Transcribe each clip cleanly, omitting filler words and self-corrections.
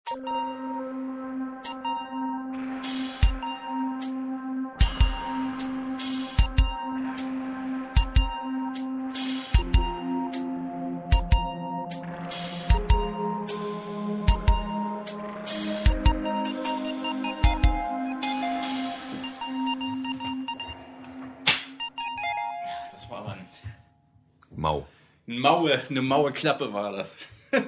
Eine maue Klappe war das.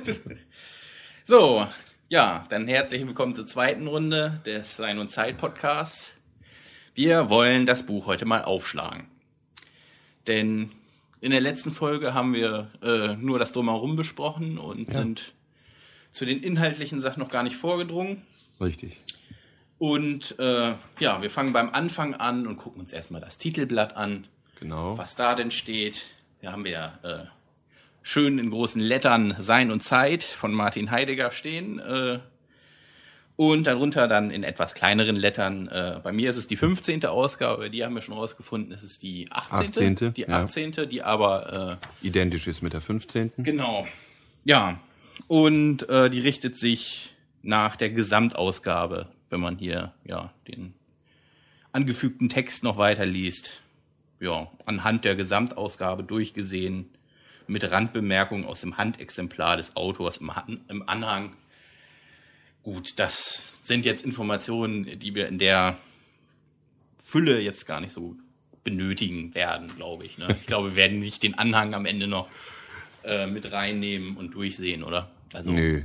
So, ja, dann herzlich willkommen zur zweiten Runde des Sein und Zeit Podcasts. Wir wollen das Buch heute mal aufschlagen. Denn in der letzten Folge haben wir nur das Drumherum besprochen und sind zu den inhaltlichen Sachen noch gar nicht vorgedrungen. Richtig. Und wir fangen beim Anfang an und gucken uns erstmal das Titelblatt an. Genau. Was da denn steht. Da haben wir schön in großen Lettern Sein und Zeit von Martin Heidegger stehen. Und darunter dann in etwas kleineren Lettern, bei mir ist es die 15. Ausgabe, die haben wir schon rausgefunden, es ist die 18. Die 18., die aber identisch ist mit der 15. Genau. Ja. Und die richtet sich nach der Gesamtausgabe, wenn man hier den angefügten Text noch weiter liest. Ja, anhand der Gesamtausgabe durchgesehen, mit Randbemerkungen aus dem Handexemplar des Autors im Anhang. Gut, das sind jetzt Informationen, die wir in der Fülle jetzt gar nicht so benötigen werden, glaube ich. Ne? Ich glaube, wir werden nicht den Anhang am Ende noch mit reinnehmen und durchsehen, oder? Also, Nee.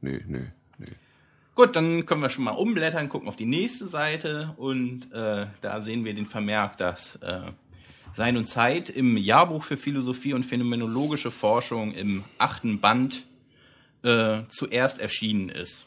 Gut, dann können wir schon mal umblättern, gucken auf die nächste Seite und da sehen wir den Vermerk, dass Sein und Zeit im Jahrbuch für Philosophie und phänomenologische Forschung im 8. Band zuerst erschienen ist.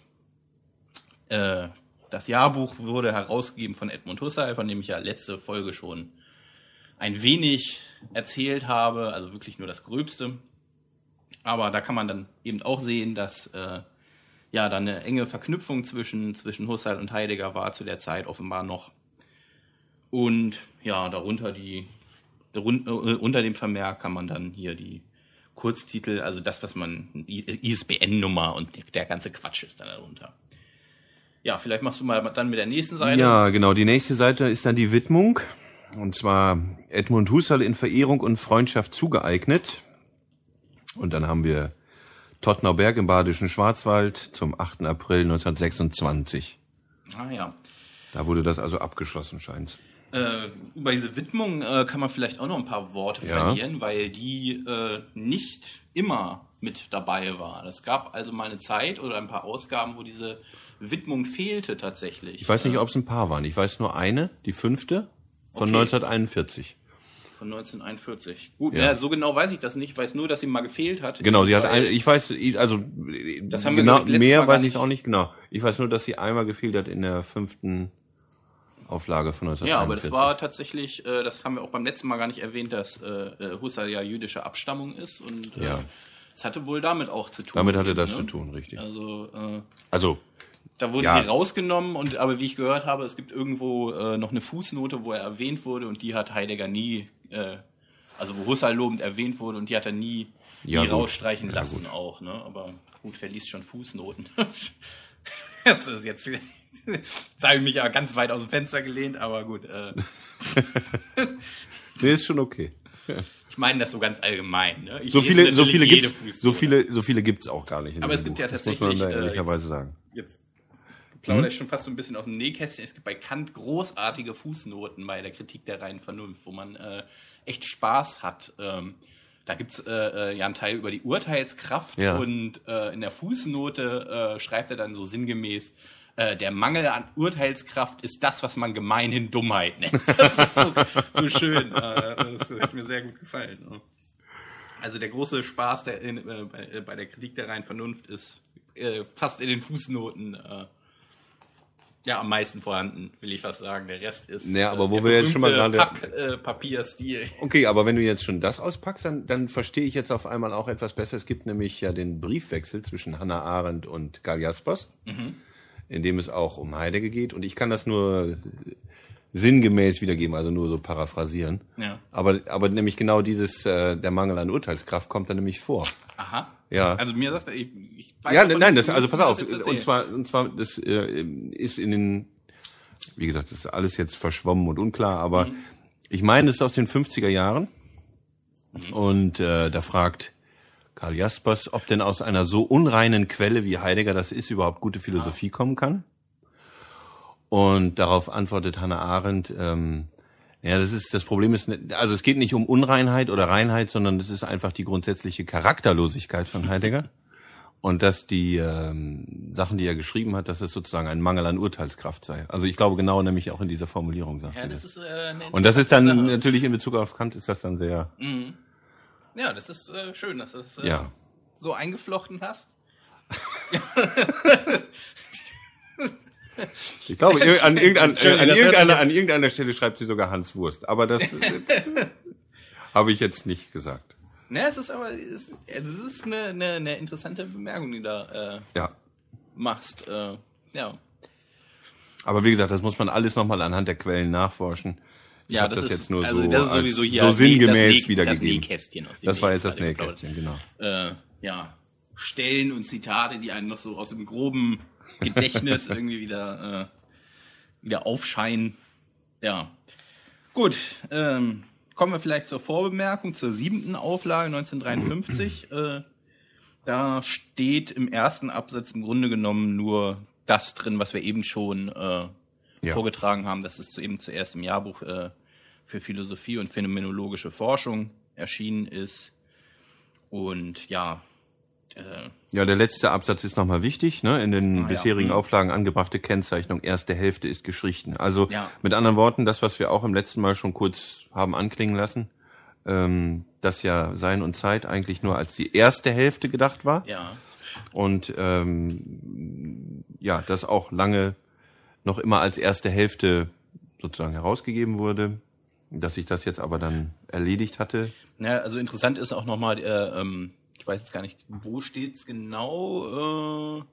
Das Jahrbuch wurde herausgegeben von Edmund Husserl, von dem ich ja letzte Folge schon ein wenig erzählt habe, also wirklich nur das Gröbste. Aber da kann man dann eben auch sehen, dass da eine enge Verknüpfung zwischen Husserl und Heidegger war zu der Zeit offenbar noch. Und ja, darunter unter dem Vermerk kann man dann hier die Kurztitel, also das, was man, ISBN-Nummer und der ganze Quatsch ist dann darunter. Ja, vielleicht machst du mal dann mit der nächsten Seite. Ja, genau, die nächste Seite ist dann die Widmung. Und zwar Edmund Husserl in Verehrung und Freundschaft zugeeignet. Und dann haben wir Tottnauberg im Badischen Schwarzwald zum 8. April 1926. Ah ja. Da wurde das also abgeschlossen, scheint's. Über diese Widmung kann man vielleicht auch noch ein paar Worte verlieren, weil die nicht immer mit dabei war. Es gab also mal eine Zeit oder ein paar Ausgaben, wo diese Widmung fehlte tatsächlich. Ich weiß nicht, ob es ein paar waren. Ich weiß nur eine, die 5. von 1941. Von 1941. Gut, ja, so genau weiß ich das nicht. Ich weiß nur, dass sie mal gefehlt hat. Genau, sie hat ich weiß, also das haben genau, wir mehr weiß ich auch nicht genau. Ich weiß nur, dass sie einmal gefehlt hat in der 5. Auflage von 1941. Ja, aber das war tatsächlich, das haben wir auch beim letzten Mal gar nicht erwähnt, dass Husserl ja jüdischer Abstammung ist und es hatte wohl damit auch zu tun. Damit hatte das zu tun, richtig. Also da wurde die rausgenommen aber wie ich gehört habe, es gibt irgendwo noch eine Fußnote, wo er erwähnt wurde und die hat Heidegger nie, wo Husserl lobend erwähnt wurde und die hat er nie rausstreichen lassen auch, ne? Aber gut, wer liest schon Fußnoten? Das ist jetzt wieder... Jetzt habe ich mich ja ganz weit aus dem Fenster gelehnt, aber gut. Nee, ist schon okay. Ich meine das so ganz allgemein. Ne? So viele gibt's auch gar nicht. Aber es gibt ja tatsächlich. Das muss man da ehrlicherweise sagen. Jetzt plaudere ich schon fast so ein bisschen aus dem Nähkästchen. Es gibt bei Kant großartige Fußnoten bei der Kritik der reinen Vernunft, wo man echt Spaß hat. Da gibt's einen Teil über die Urteilskraft und in der Fußnote schreibt er dann so sinngemäß, der Mangel an Urteilskraft ist das, was man gemeinhin Dummheit nennt. Das ist so schön. Das hat mir sehr gut gefallen. Also der große Spaß bei der Kritik der reinen Vernunft ist fast in den Fußnoten am meisten vorhanden, will ich fast sagen. Der Rest ist aber wo wir jetzt schon mal gerade Papierstil. Okay, aber wenn du jetzt schon das auspackst, dann verstehe ich jetzt auf einmal auch etwas besser. Es gibt nämlich ja den Briefwechsel zwischen Hannah Arendt und Karl Jaspers. In dem es auch um Heidegger geht. Und ich kann das nur sinngemäß wiedergeben, also nur so paraphrasieren. Ja. Aber nämlich genau der Mangel an Urteilskraft kommt da nämlich vor. Aha. Ja. Also mir sagt er, ich weiß Ja, davon nein, nichts, das, also du pass musst auf, das jetzt und erzählen. zwar, das ist in den, wie gesagt, das ist alles jetzt verschwommen und unklar, aber ich meine, es ist aus den 50er Jahren und da fragt Karl Jaspers, ob denn aus einer so unreinen Quelle wie Heidegger das ist, überhaupt gute Philosophie kommen kann. Und darauf antwortet Hannah Arendt, ja, das Problem ist, also es geht nicht um Unreinheit oder Reinheit, sondern es ist einfach die grundsätzliche Charakterlosigkeit von Heidegger. Und dass die Sachen, die er geschrieben hat, dass es sozusagen ein Mangel an Urteilskraft sei. Also ich glaube genau nämlich auch in dieser Formulierung, sagt Ja, sie das das. ist eine Und das ist dann interessante Sache. natürlich in Bezug auf Kant ist das dann sehr, Ja, das ist schön, dass du das ja. so eingeflochten hast. Ich glaube, an Entschuldigung, irgendeiner Stelle schreibt sie sogar Hans Wurst. Aber das habe ich jetzt nicht gesagt. Ne, es ist aber es ist eine interessante Bemerkung, die du da Ja. machst. Ja. Aber wie gesagt, das muss man alles nochmal anhand der Quellen nachforschen. Ich Ja, habe das das ist jetzt nur also so, das ist als, sowieso hier so sinngemäß das wiedergegeben. Nähkästchen, aus dem Das war wir jetzt das gerade geplaudert Nähkästchen, genau. Ja, Stellen und Zitate, die einen noch so aus dem groben Gedächtnis irgendwie wieder aufscheinen. Ja. Gut, kommen wir vielleicht zur Vorbemerkung, zur 7. Auflage 1953. Da steht im ersten Absatz im Grunde genommen nur das drin, was wir eben schon vorgetragen haben. Das ist eben zuerst im Jahrbuch für Philosophie und phänomenologische Forschung erschienen ist. Und ja, Ja, der letzte Absatz ist nochmal wichtig, ne? In den bisherigen Auflagen angebrachte Kennzeichnung, erste Hälfte ist gestrichen. Also mit anderen Worten, das, was wir auch im letzten Mal schon kurz haben anklingen lassen, dass ja Sein und Zeit eigentlich nur als die erste Hälfte gedacht war. ja. Und ja, das auch lange noch immer als erste Hälfte sozusagen herausgegeben wurde, dass sich das jetzt aber dann erledigt hatte. Ja, also interessant ist auch nochmal, ich weiß jetzt gar nicht, wo steht's genau.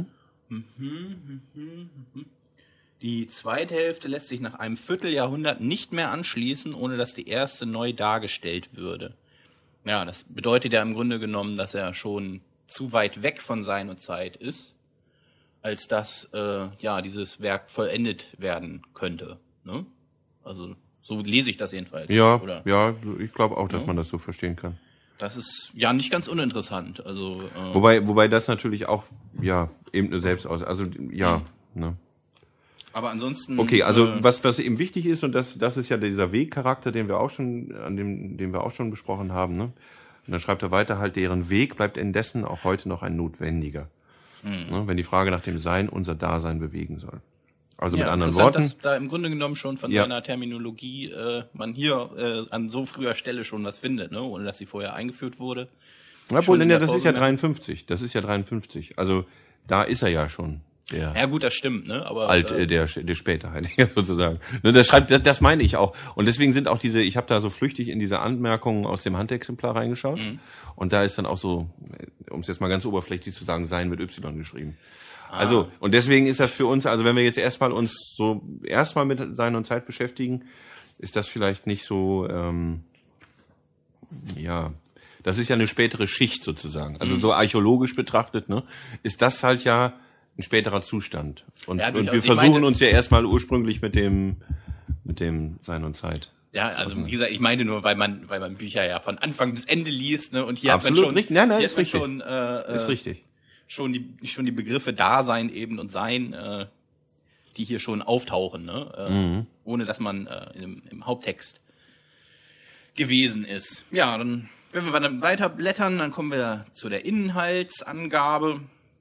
Die zweite Hälfte lässt sich nach einem Vierteljahrhundert nicht mehr anschließen, ohne dass die erste neu dargestellt würde. Ja, das bedeutet ja im Grunde genommen, dass er schon zu weit weg von Sein und Zeit ist, als dass dieses Werk vollendet werden könnte. Ne? Also so lese ich das jedenfalls. Ja, oder? ja, ich glaube auch, dass man das so verstehen kann. Das ist ja nicht ganz uninteressant. Also Wobei das natürlich auch eben nur selbst aus. Also ne. Aber ansonsten. Okay, also was eben wichtig ist, und das ist ja dieser Wegcharakter, den wir auch schon, den wir auch schon besprochen haben, ne? Und dann schreibt er weiter halt, deren Weg bleibt indessen auch heute noch ein notwendiger. Ne? Wenn die Frage nach dem Sein unser Dasein bewegen soll. Also mit anderen Worten. Dass da im Grunde genommen schon von seiner Terminologie man hier an so früher Stelle schon was findet, ne? Ohne dass sie vorher eingeführt wurde. Obwohl, das ist ja 53. Das ist ja 53. Also da ist er ja schon. Ja gut, das stimmt, ne? Aber der später Heidegger sozusagen. Ne, das meine ich auch. Und deswegen sind auch ich habe da so flüchtig in diese Anmerkungen aus dem Handexemplar reingeschaut. Und da ist dann auch so, um es jetzt mal ganz oberflächlich zu sagen, Sein mit Y geschrieben. Also, und deswegen ist das für uns, also wenn wir jetzt erstmal mit Sein und Zeit beschäftigen, ist das vielleicht nicht so, das ist ja eine spätere Schicht sozusagen. Also so archäologisch betrachtet, ne, ist das halt ja ein späterer Zustand. Und wir versuchen uns ja erstmal ursprünglich mit dem Sein und Zeit. Ja, also wie gesagt, ich meine nur, weil man Bücher ja von Anfang bis Ende liest, ne, und hier absolut hat man schon, richtig. Nein, ist richtig. Ist richtig. Schon die Begriffe Dasein eben und Sein, die hier schon auftauchen, ne, ohne dass man im Haupttext gewesen ist. Ja, dann, wenn wir dann weiter blättern, dann kommen wir zu der Inhaltsangabe.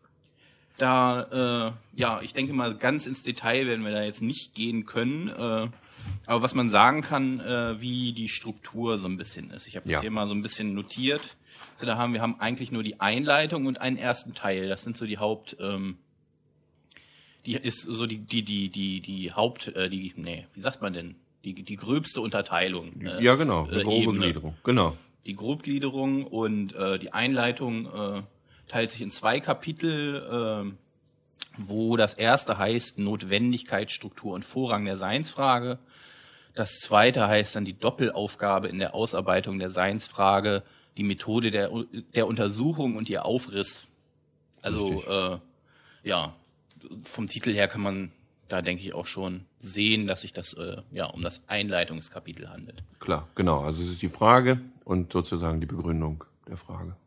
Da, ich denke mal, ganz ins Detail werden wir da jetzt nicht gehen können, aber was man sagen kann, wie die Struktur so ein bisschen ist. Ich habe das hier mal so ein bisschen notiert. Also wir haben eigentlich nur die Einleitung und einen ersten Teil. Das sind so die die gröbste Unterteilung. Ja, genau, die grobe Gliederung. Genau. Die Grobgliederung und die Einleitung teilt sich in 2 Kapitel, wo das erste heißt Notwendigkeit, Struktur und Vorrang der Seinsfrage. Das zweite heißt dann die Doppelaufgabe in der Ausarbeitung der Seinsfrage, die Methode der Untersuchung und ihr Aufriss. Also vom Titel her kann man da, denke ich, auch schon sehen, dass sich das um das Einleitungskapitel handelt. Klar, genau. Also es ist die Frage und sozusagen die Begründung der Frage.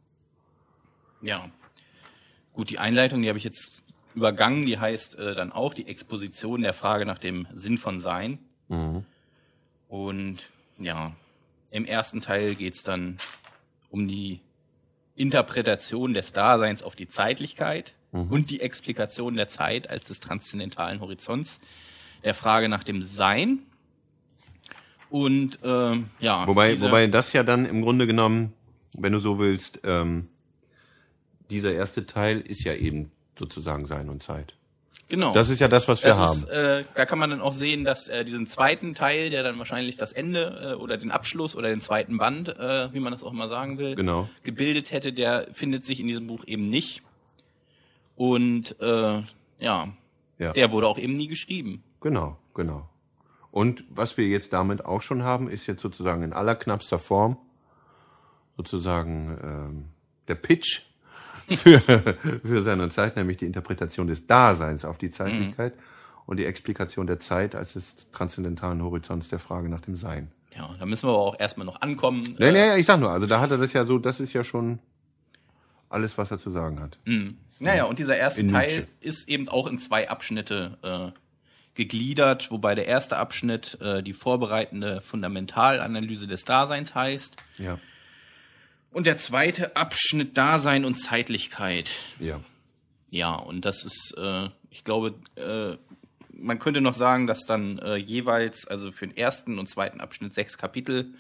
Ja, gut, die Einleitung, die habe ich jetzt übergangen, die heißt dann auch die Exposition der Frage nach dem Sinn von Sein. Mhm. Und ja, im ersten Teil geht's dann um die Interpretation des Daseins auf die Zeitlichkeit und die Explikation der Zeit als des transzendentalen Horizonts, der Frage nach dem Sein. Und wobei das ja dann im Grunde genommen, wenn du so willst, dieser erste Teil ist ja eben sozusagen Sein und Zeit. Genau. Das ist ja das, was wir haben. Da kann man dann auch sehen, dass diesen zweiten Teil, der dann wahrscheinlich das Ende oder den Abschluss oder den zweiten Band, wie man das auch mal sagen will, gebildet hätte, der findet sich in diesem Buch eben nicht. Und der wurde auch eben nie geschrieben. Genau. Und was wir jetzt damit auch schon haben, ist jetzt sozusagen in allerknappster Form sozusagen der Pitch für seine Zeit, nämlich die Interpretation des Daseins auf die Zeitlichkeit und die Explikation der Zeit als des transzendentalen Horizonts der Frage nach dem Sein. Ja, da müssen wir aber auch erstmal noch ankommen. Nee, ich sag nur, also da hat er das ja so, das ist ja schon alles, was er zu sagen hat. Naja, und dieser erste Teil ist eben auch in 2 Abschnitte gegliedert, wobei der erste Abschnitt die vorbereitende Fundamentalanalyse des Daseins heißt. Ja. Und der zweite Abschnitt Dasein und Zeitlichkeit. Ja. Ja, und das ist, ich glaube, man könnte noch sagen, dass dann jeweils, also für den ersten und zweiten Abschnitt 6 Kapitel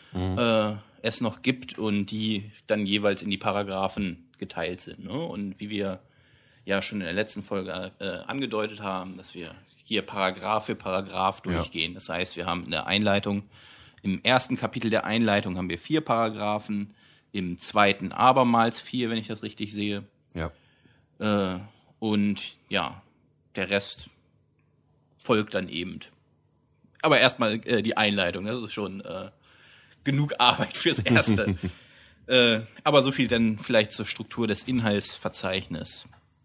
es noch gibt und die dann jeweils in die Paragraphen geteilt sind. Ne? Und wie wir ja schon in der letzten Folge angedeutet haben, dass wir hier Paragraph für Paragraph durchgehen. Ja. Das heißt, wir haben in der Einleitung, im ersten Kapitel der Einleitung haben wir 4 Paragraphen, im zweiten abermals 4, wenn ich das richtig sehe. Ja. Und ja, der Rest folgt dann eben. Aber erstmal die Einleitung, das ist schon genug Arbeit fürs Erste. Aber so viel dann vielleicht zur Struktur des Inhaltsverzeichnisses.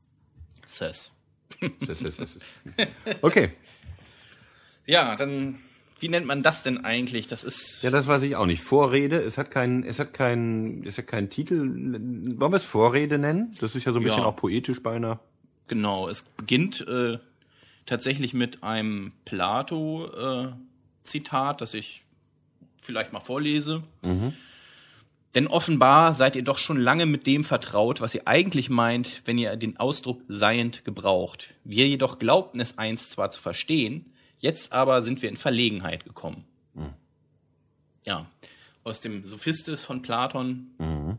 Okay. Ja, dann, wie nennt man das denn eigentlich? Das ist. Ja, das weiß ich auch nicht. Vorrede, es hat keinen Titel. Wollen wir es Vorrede nennen? Das ist ja so ein bisschen auch poetisch beinahe. Genau, es beginnt tatsächlich mit einem Plato-Zitat, das ich vielleicht mal vorlese. Denn offenbar seid ihr doch schon lange mit dem vertraut, was ihr eigentlich meint, wenn ihr den Ausdruck seiend gebraucht. Wir jedoch glaubten es einst zwar zu verstehen, jetzt aber sind wir in Verlegenheit gekommen. Ja, aus dem Sophistes von Platon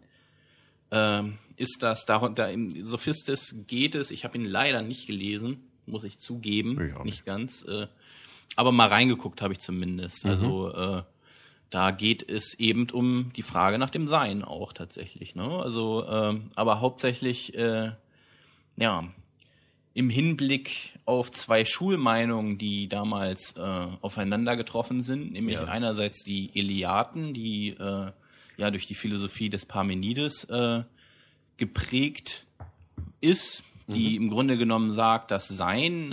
ist das, da im Sophistes geht es, ich habe ihn leider nicht gelesen, muss ich zugeben, nicht ganz, aber mal reingeguckt habe ich zumindest. Also da geht es eben um die Frage nach dem Sein auch tatsächlich, ne? Also, aber hauptsächlich, im Hinblick auf 2 Schulmeinungen, die damals aufeinander getroffen sind, nämlich einerseits die Eleaten, die durch die Philosophie des Parmenides geprägt ist, die im Grunde genommen sagt, dass Sein,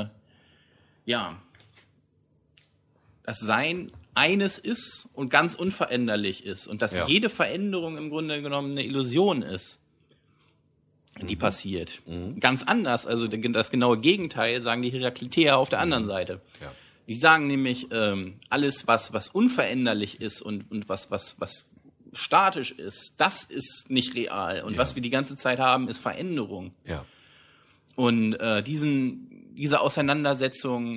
das Sein eines ist und ganz unveränderlich ist und dass jede Veränderung im Grunde genommen eine Illusion ist, die passiert. Ganz anders, also das genaue Gegenteil sagen die Herakliteer auf der anderen Seite. Ja. Die sagen nämlich, alles was unveränderlich ist und was statisch ist, das ist nicht real und was wir die ganze Zeit haben, ist Veränderung. Ja. Und diese Auseinandersetzung,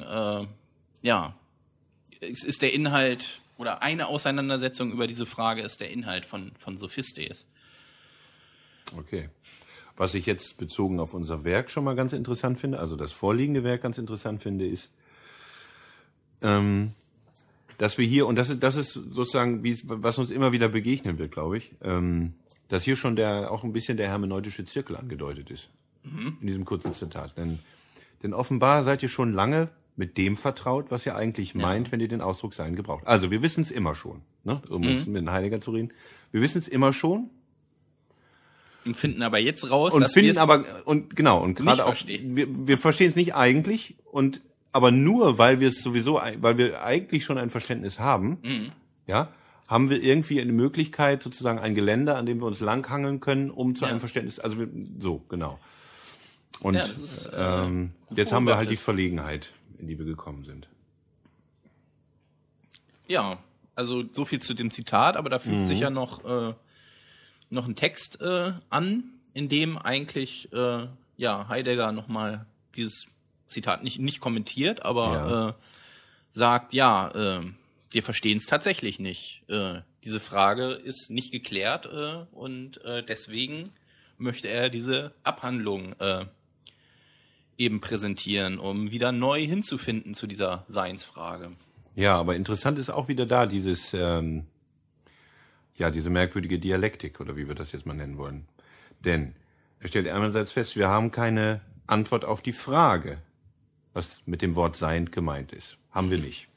es ist der Inhalt oder eine Auseinandersetzung über diese Frage ist der Inhalt von Sophistes. Okay. Was ich jetzt bezogen auf unser Werk schon mal ganz interessant finde, also das vorliegende Werk ganz interessant finde, ist, dass wir hier, und das ist sozusagen, was uns immer wieder begegnen wird, glaube ich, dass hier schon auch ein bisschen der hermeneutische Zirkel angedeutet ist. In diesem kurzen Zitat. Denn offenbar seid ihr schon lange mit dem vertraut, was ihr eigentlich meint, wenn ihr den Ausdruck Sein gebraucht. Also wir wissen es immer schon, ne? Um uns mit einem Heiliger zu reden. Wir wissen es immer schon. Und finden aber jetzt raus, Und dass finden wir aber, und genau, und gerade auch, wir verstehen es nicht eigentlich, aber nur, weil wir eigentlich schon ein Verständnis haben, ja, haben wir irgendwie eine Möglichkeit, sozusagen ein Gelände, an dem wir uns langhangeln können, um zu einem Verständnis, also so, genau. Und das ist, jetzt haben wir halt die Verlegenheit, in die wir gekommen sind. Ja, also so viel zu dem Zitat, aber da fügt sich ja noch ein Text an, in dem eigentlich Heidegger nochmal dieses Zitat nicht kommentiert, aber sagt, wir verstehen es tatsächlich nicht. Diese Frage ist nicht geklärt und deswegen möchte er diese Abhandlung eben präsentieren, um wieder neu hinzufinden zu dieser Seinsfrage. Ja, aber interessant ist auch wieder da diese merkwürdige Dialektik, oder wie wir das jetzt mal nennen wollen. Denn er stellt einerseits fest, wir haben keine Antwort auf die Frage, was mit dem Wort Sein gemeint ist. Haben wir nicht.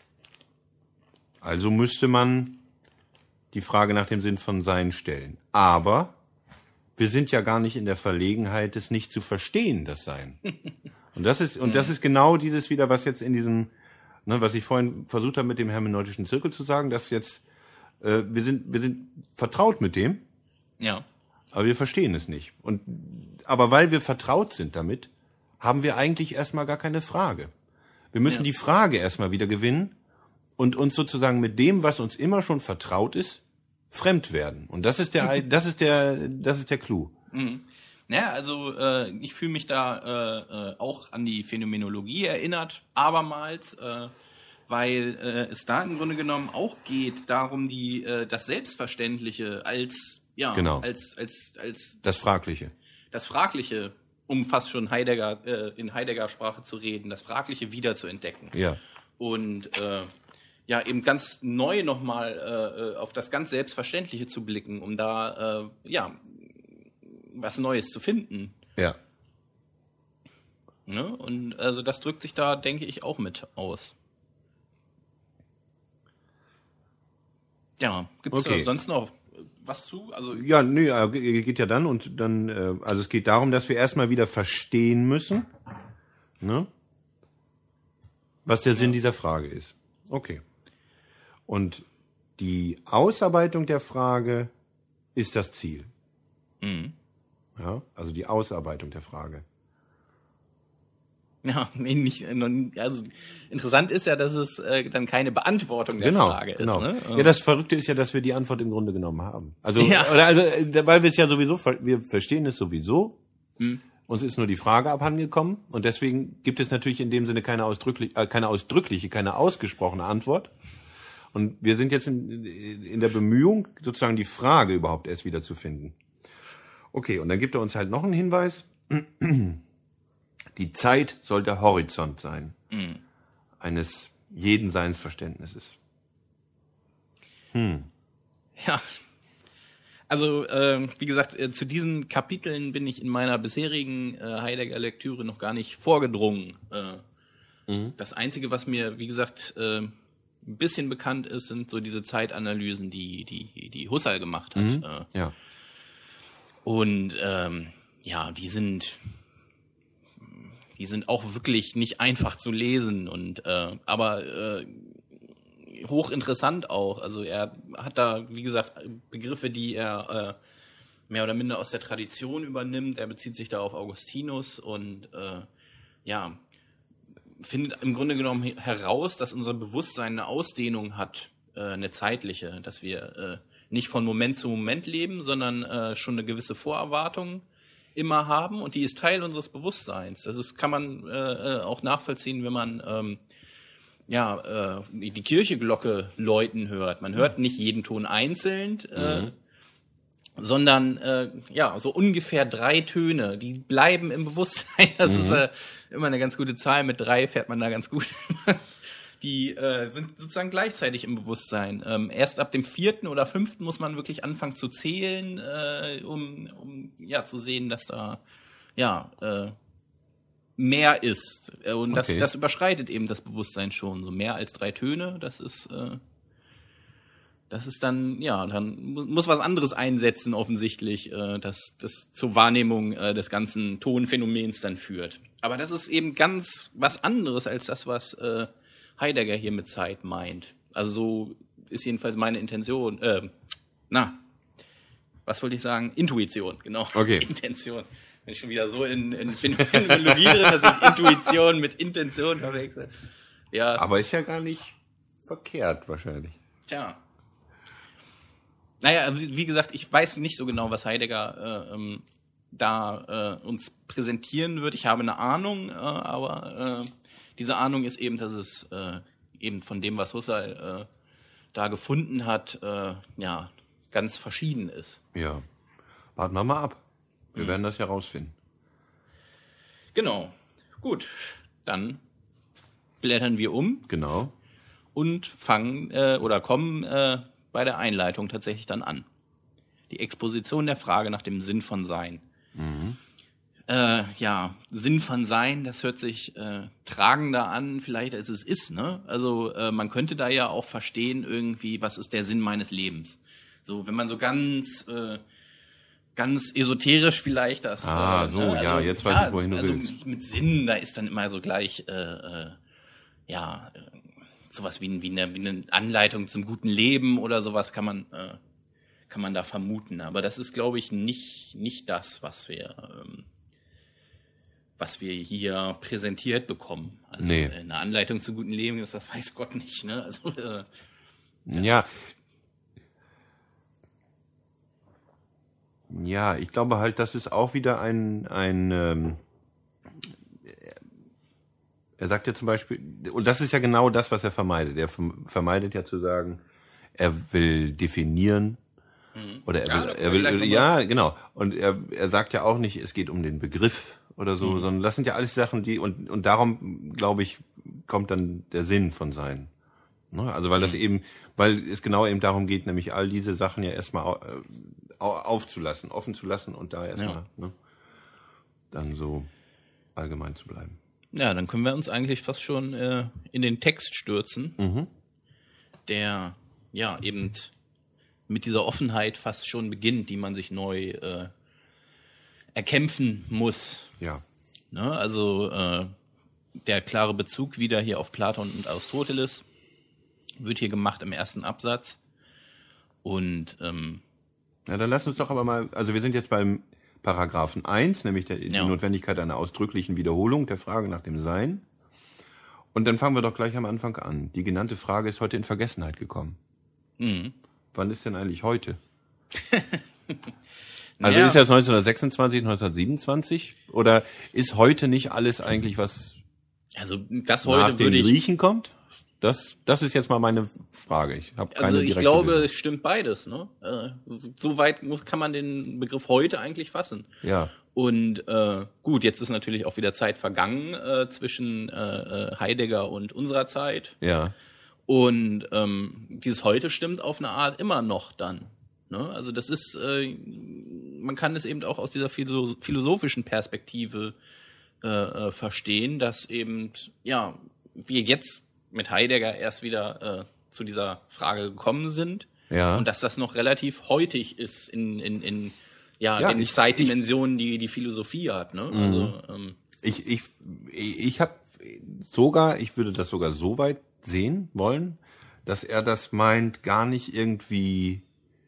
Also müsste man die Frage nach dem Sinn von Sein stellen. Aber wir sind ja gar nicht in der Verlegenheit, es nicht zu verstehen, das Sein. Und das ist genau dieses wieder, was jetzt in diesem, was ich vorhin versucht habe, mit dem hermeneutischen Zirkel zu sagen, dass jetzt wir sind vertraut mit dem, aber wir verstehen es nicht. Aber weil wir vertraut sind damit, haben wir eigentlich erstmal gar keine Frage. Wir müssen die Frage erstmal wieder gewinnen und uns sozusagen mit dem, was uns immer schon vertraut ist, fremd werden. Und das ist der Clou. Mhm. Ja, also ich fühle mich da auch an die Phänomenologie erinnert, abermals, weil es da im Grunde genommen auch geht darum, das Selbstverständliche als das Fragliche. Das Fragliche, um fast schon in Heidegger-Sprache zu reden, das Fragliche wieder zu entdecken. Ja. Und eben ganz neu nochmal auf das ganz Selbstverständliche zu blicken, um da was Neues zu finden. Ja. Ne? Und also das drückt sich da, denke ich, auch mit aus. Ja, gibt's da sonst noch was zu? Also geht ja dann also es geht darum, dass wir erstmal wieder verstehen müssen, ne? Was der Sinn dieser Frage ist. Okay. Und die Ausarbeitung der Frage ist das Ziel. Mhm. Ja, also die Ausarbeitung der Frage. Ja, also interessant ist ja, dass es dann keine Beantwortung der Frage ist. Ne? Ja, das Verrückte ist ja, dass wir die Antwort im Grunde genommen haben. Weil wir es ja sowieso, wir verstehen es sowieso. Uns ist nur die Frage abhandengekommen und deswegen gibt es natürlich in dem Sinne keine ausdrückliche, keine ausgesprochene Antwort. Und wir sind jetzt in der Bemühung, sozusagen die Frage überhaupt erst wieder zu finden. Okay, und dann gibt er uns halt noch einen Hinweis. Die Zeit soll der Horizont sein eines jeden Seinsverständnisses. Ja, also wie gesagt, zu diesen Kapiteln bin ich in meiner bisherigen Heidegger-Lektüre noch gar nicht vorgedrungen. Das Einzige, was mir, wie gesagt, ein bisschen bekannt ist, sind so diese Zeitanalysen, die Husserl gemacht hat. Ja. Und die sind auch wirklich nicht einfach zu lesen und aber hochinteressant auch. Also er hat da, wie gesagt, Begriffe, die er mehr oder minder aus der Tradition übernimmt. Er bezieht sich da auf Augustinus und findet im Grunde genommen heraus, dass unser Bewusstsein eine Ausdehnung hat, eine zeitliche, dass wir nicht von Moment zu Moment leben, sondern schon eine gewisse Vorerwartung immer haben und die ist Teil unseres Bewusstseins. Das kann man auch nachvollziehen, wenn man die Kircheglocke läuten hört. Man hört nicht jeden Ton einzeln, sondern so ungefähr 3 Töne, die bleiben im Bewusstsein. Das ist immer eine ganz gute Zahl. Mit 3 fährt man da ganz gut. Die sind sozusagen gleichzeitig im Bewusstsein. Erst ab dem 4. oder 5. muss man wirklich anfangen zu zählen, um zu sehen, dass da mehr ist. Und das überschreitet eben das Bewusstsein schon. So mehr als 3 Töne, das ist das ist dann, dann muss was anderes einsetzen offensichtlich, das zur Wahrnehmung des ganzen Tonphänomens dann führt. Aber das ist eben ganz was anderes als das, was Heidegger hier mit Zeit meint. Also so ist jedenfalls meine Intention. Was wollte ich sagen? Intuition, genau. Okay. Intention. Bin ich schon wieder so in Phänomenologie drin, dass ich Intuition mit Intention verwechsel. Ja. Aber ist ja gar nicht verkehrt wahrscheinlich. Tja. Naja, wie gesagt, ich weiß nicht so genau, was Heidegger uns präsentieren wird. Ich habe eine Ahnung, aber diese Ahnung ist eben, dass es eben von dem, was Husserl da gefunden hat, ganz verschieden ist. Ja, warten wir mal ab. Wir werden das ja rausfinden. Genau. Gut, dann blättern wir um. Genau. Und kommen bei der Einleitung tatsächlich dann an. Die Exposition der Frage nach dem Sinn von Sein. Sinn von Sein, das hört sich tragender an, vielleicht als es ist, ne? Also man könnte da ja auch verstehen irgendwie, was ist der Sinn meines Lebens? So, wenn man so ganz esoterisch vielleicht das. Jetzt weiß ich, wohin du willst. Mit Sinn, da ist dann immer so gleich sowas wie eine Anleitung zum guten Leben oder sowas kann man da vermuten. Aber das ist, glaube ich, nicht das, was wir hier präsentiert bekommen. Also eine Anleitung zum guten Leben, das weiß Gott nicht. Ne? Also ich glaube halt, das ist auch wieder er sagt ja zum Beispiel, und das ist ja genau das, was er vermeidet. Er vermeidet ja zu sagen, er will definieren, oder er will, genau. Und er sagt ja auch nicht, es geht um den Begriff oder so, sondern das sind ja alles Sachen, und darum, glaube ich, kommt dann der Sinn von Sein. Ne? Also weil es genau eben darum geht, nämlich all diese Sachen ja erstmal aufzulassen, offen zu lassen und da erstmal dann so allgemein zu bleiben. Ja, dann können wir uns eigentlich fast schon in den Text stürzen, der eben mit dieser Offenheit fast schon beginnt, die man sich neu erkämpfen muss. Ja. Ne? Also der klare Bezug wieder hier auf Platon und Aristoteles wird hier gemacht im ersten Absatz. Und dann lass uns doch aber mal, also wir sind jetzt beim Paragraphen 1, nämlich die Notwendigkeit einer ausdrücklichen Wiederholung der Frage nach dem Sein. Und dann fangen wir doch gleich am Anfang an. Die genannte Frage ist heute in Vergessenheit gekommen. Wann ist denn eigentlich heute? Also ist das 1926, 1927? Oder ist heute nicht alles eigentlich, was das heute nach den Griechen kommt? Das ist jetzt mal meine Frage. Ich habe keine direkte ich glaube, Lösung. es stimmt beides. Ne? So weit kann man den Begriff heute eigentlich fassen. Ja. Und gut, jetzt ist natürlich auch wieder Zeit vergangen zwischen Heidegger und unserer Zeit. Ja. Und dieses heute stimmt auf eine Art immer noch dann. Ne? Also das ist, man kann es eben auch aus dieser philosophischen Perspektive verstehen, dass eben, wir jetzt mit Heidegger erst wieder zu dieser Frage gekommen sind. Ja. Und dass das noch relativ heutig ist in den Zeitdimensionen, die Philosophie hat. Ne? Also, ich habe sogar, ich würde das sogar so weit sehen wollen, dass er das meint, gar nicht irgendwie,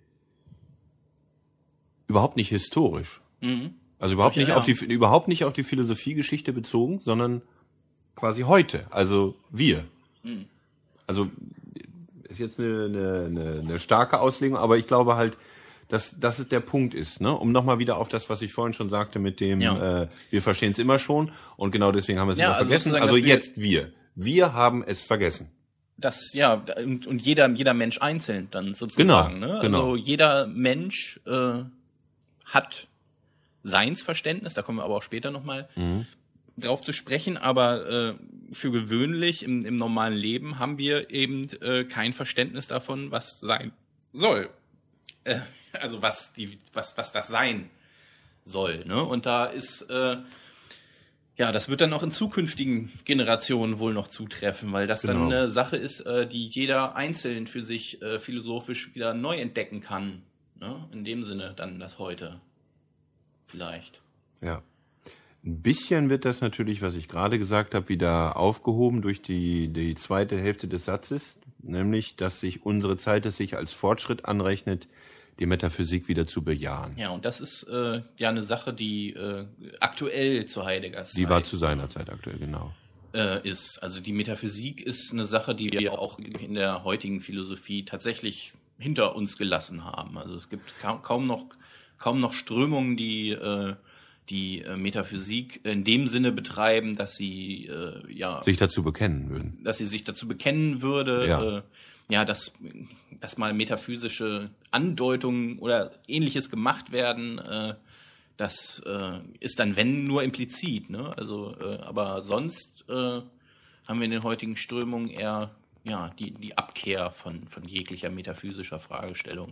überhaupt nicht historisch. Also überhaupt nicht auf die Philosophiegeschichte bezogen, sondern quasi heute, also wir. Also ist jetzt eine starke Auslegung, aber ich glaube halt, dass es der Punkt ist, ne? Um nochmal wieder auf das, was ich vorhin schon sagte, mit dem wir verstehen es immer schon und genau deswegen haben wir es immer vergessen. Also jetzt wir haben es vergessen. Das und jeder Mensch einzeln dann sozusagen. Genau, ne? genau. Also jeder Mensch hat Seinsverständnis, da kommen wir aber auch später nochmal drauf zu sprechen, aber für gewöhnlich im normalen Leben haben wir eben kein Verständnis davon, was sein soll. Also was das sein soll. Ne? Und da ist Ja, das wird dann auch in zukünftigen Generationen wohl noch zutreffen, weil das dann eine Sache ist, die jeder einzeln für sich philosophisch wieder neu entdecken kann. Ne? In dem Sinne dann das Heute. Vielleicht. Ja. Ein bisschen wird das natürlich, was ich gerade gesagt habe, wieder aufgehoben durch die zweite Hälfte des Satzes, nämlich, dass sich unsere Zeit es sich als Fortschritt anrechnet, die Metaphysik wieder zu bejahen. Ja, und das ist ja eine Sache, die aktuell zu Heideggers Zeit. Die war zu seiner Zeit aktuell, genau. Ist. Also die Metaphysik ist eine Sache, die wir auch in der heutigen Philosophie tatsächlich hinter uns gelassen haben. Also es gibt kaum noch Strömungen, die Metaphysik in dem Sinne betreiben, dass sie sich dazu bekennen würden. Dass sie sich dazu bekennen würde, dass mal metaphysische Andeutungen oder Ähnliches gemacht werden, das ist dann, wenn, nur implizit. Ne? Also, aber sonst haben wir in den heutigen Strömungen eher die Abkehr von jeglicher metaphysischer Fragestellung.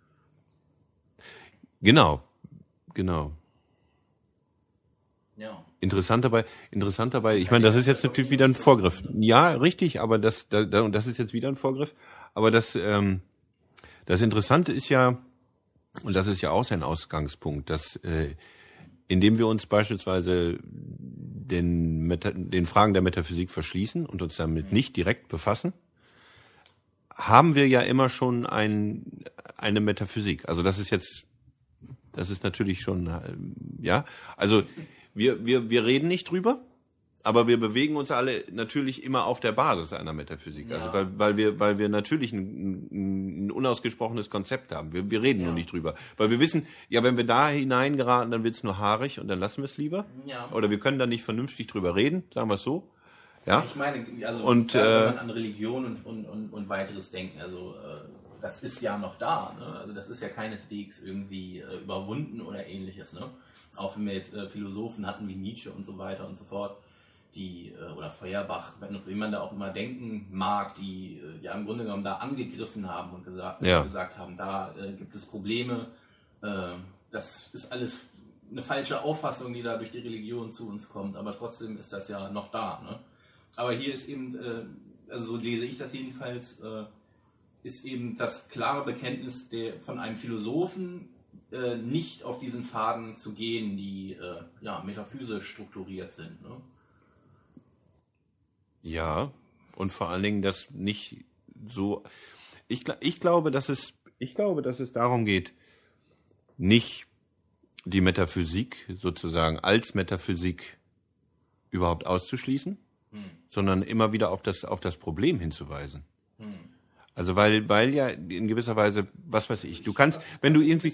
Genau. Ja. Interessant dabei, ich meine, das ist jetzt natürlich wieder ein Vorgriff. Ja, richtig, aber das ist jetzt wieder ein Vorgriff. Aber das Interessante ist ja, und das ist ja auch sein Ausgangspunkt, dass indem wir uns beispielsweise den Fragen der Metaphysik verschließen und uns damit nicht direkt befassen, haben wir ja immer schon eine Metaphysik. Also das ist natürlich schon, also wir reden nicht drüber, aber wir bewegen uns alle natürlich immer auf der Basis einer Metaphysik. Ja. Also weil wir natürlich ein unausgesprochenes Konzept haben. Wir reden nur nicht drüber. Weil wir wissen, wenn wir da hineingeraten, dann wird's nur haarig und dann lassen wir es lieber. Ja. Oder wir können da nicht vernünftig drüber reden, sagen wir es so. Ja. Ich meine, wenn man an Religion und weiteres denken, also das ist ja noch da, ne? Also das ist ja keineswegs irgendwie überwunden oder ähnliches, ne? Auch wenn wir jetzt Philosophen hatten wie Nietzsche und so weiter und so fort, oder Feuerbach, wenn man da auch immer denken mag, die im Grunde genommen da angegriffen haben und gesagt haben, da gibt es Probleme, das ist alles eine falsche Auffassung, die da durch die Religion zu uns kommt, aber trotzdem ist das ja noch da, ne? Aber hier ist eben, also so lese ich das jedenfalls, ist eben das klare Bekenntnis von einem Philosophen, nicht auf diesen Pfaden zu gehen, die metaphysisch strukturiert sind. Ne? Ja, und vor allen Dingen das nicht so. Ich glaube, dass es darum geht, nicht die Metaphysik sozusagen als Metaphysik überhaupt auszuschließen, sondern immer wieder auf das Problem hinzuweisen. Also weil ja in gewisser Weise, was weiß ich, du kannst, wenn du irgendwie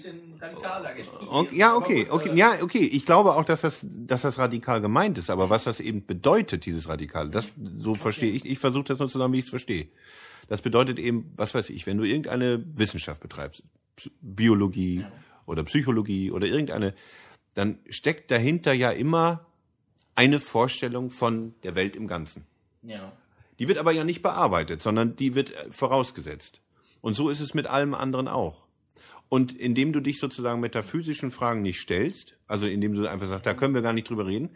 okay, ich glaube auch, dass das radikal gemeint ist, aber was das eben bedeutet, dieses Radikale, das so verstehe ich. Ich versuche das nur zusammen, wie ich es verstehe. Das bedeutet eben, was weiß ich, wenn du irgendeine Wissenschaft betreibst, Biologie oder Psychologie oder irgendeine, dann steckt dahinter ja immer eine Vorstellung von der Welt im Ganzen. Ja. Die wird aber ja nicht bearbeitet, sondern die wird vorausgesetzt. Und so ist es mit allem anderen auch. Und indem du dich sozusagen metaphysischen Fragen nicht stellst, also indem du einfach sagst, da können wir gar nicht drüber reden,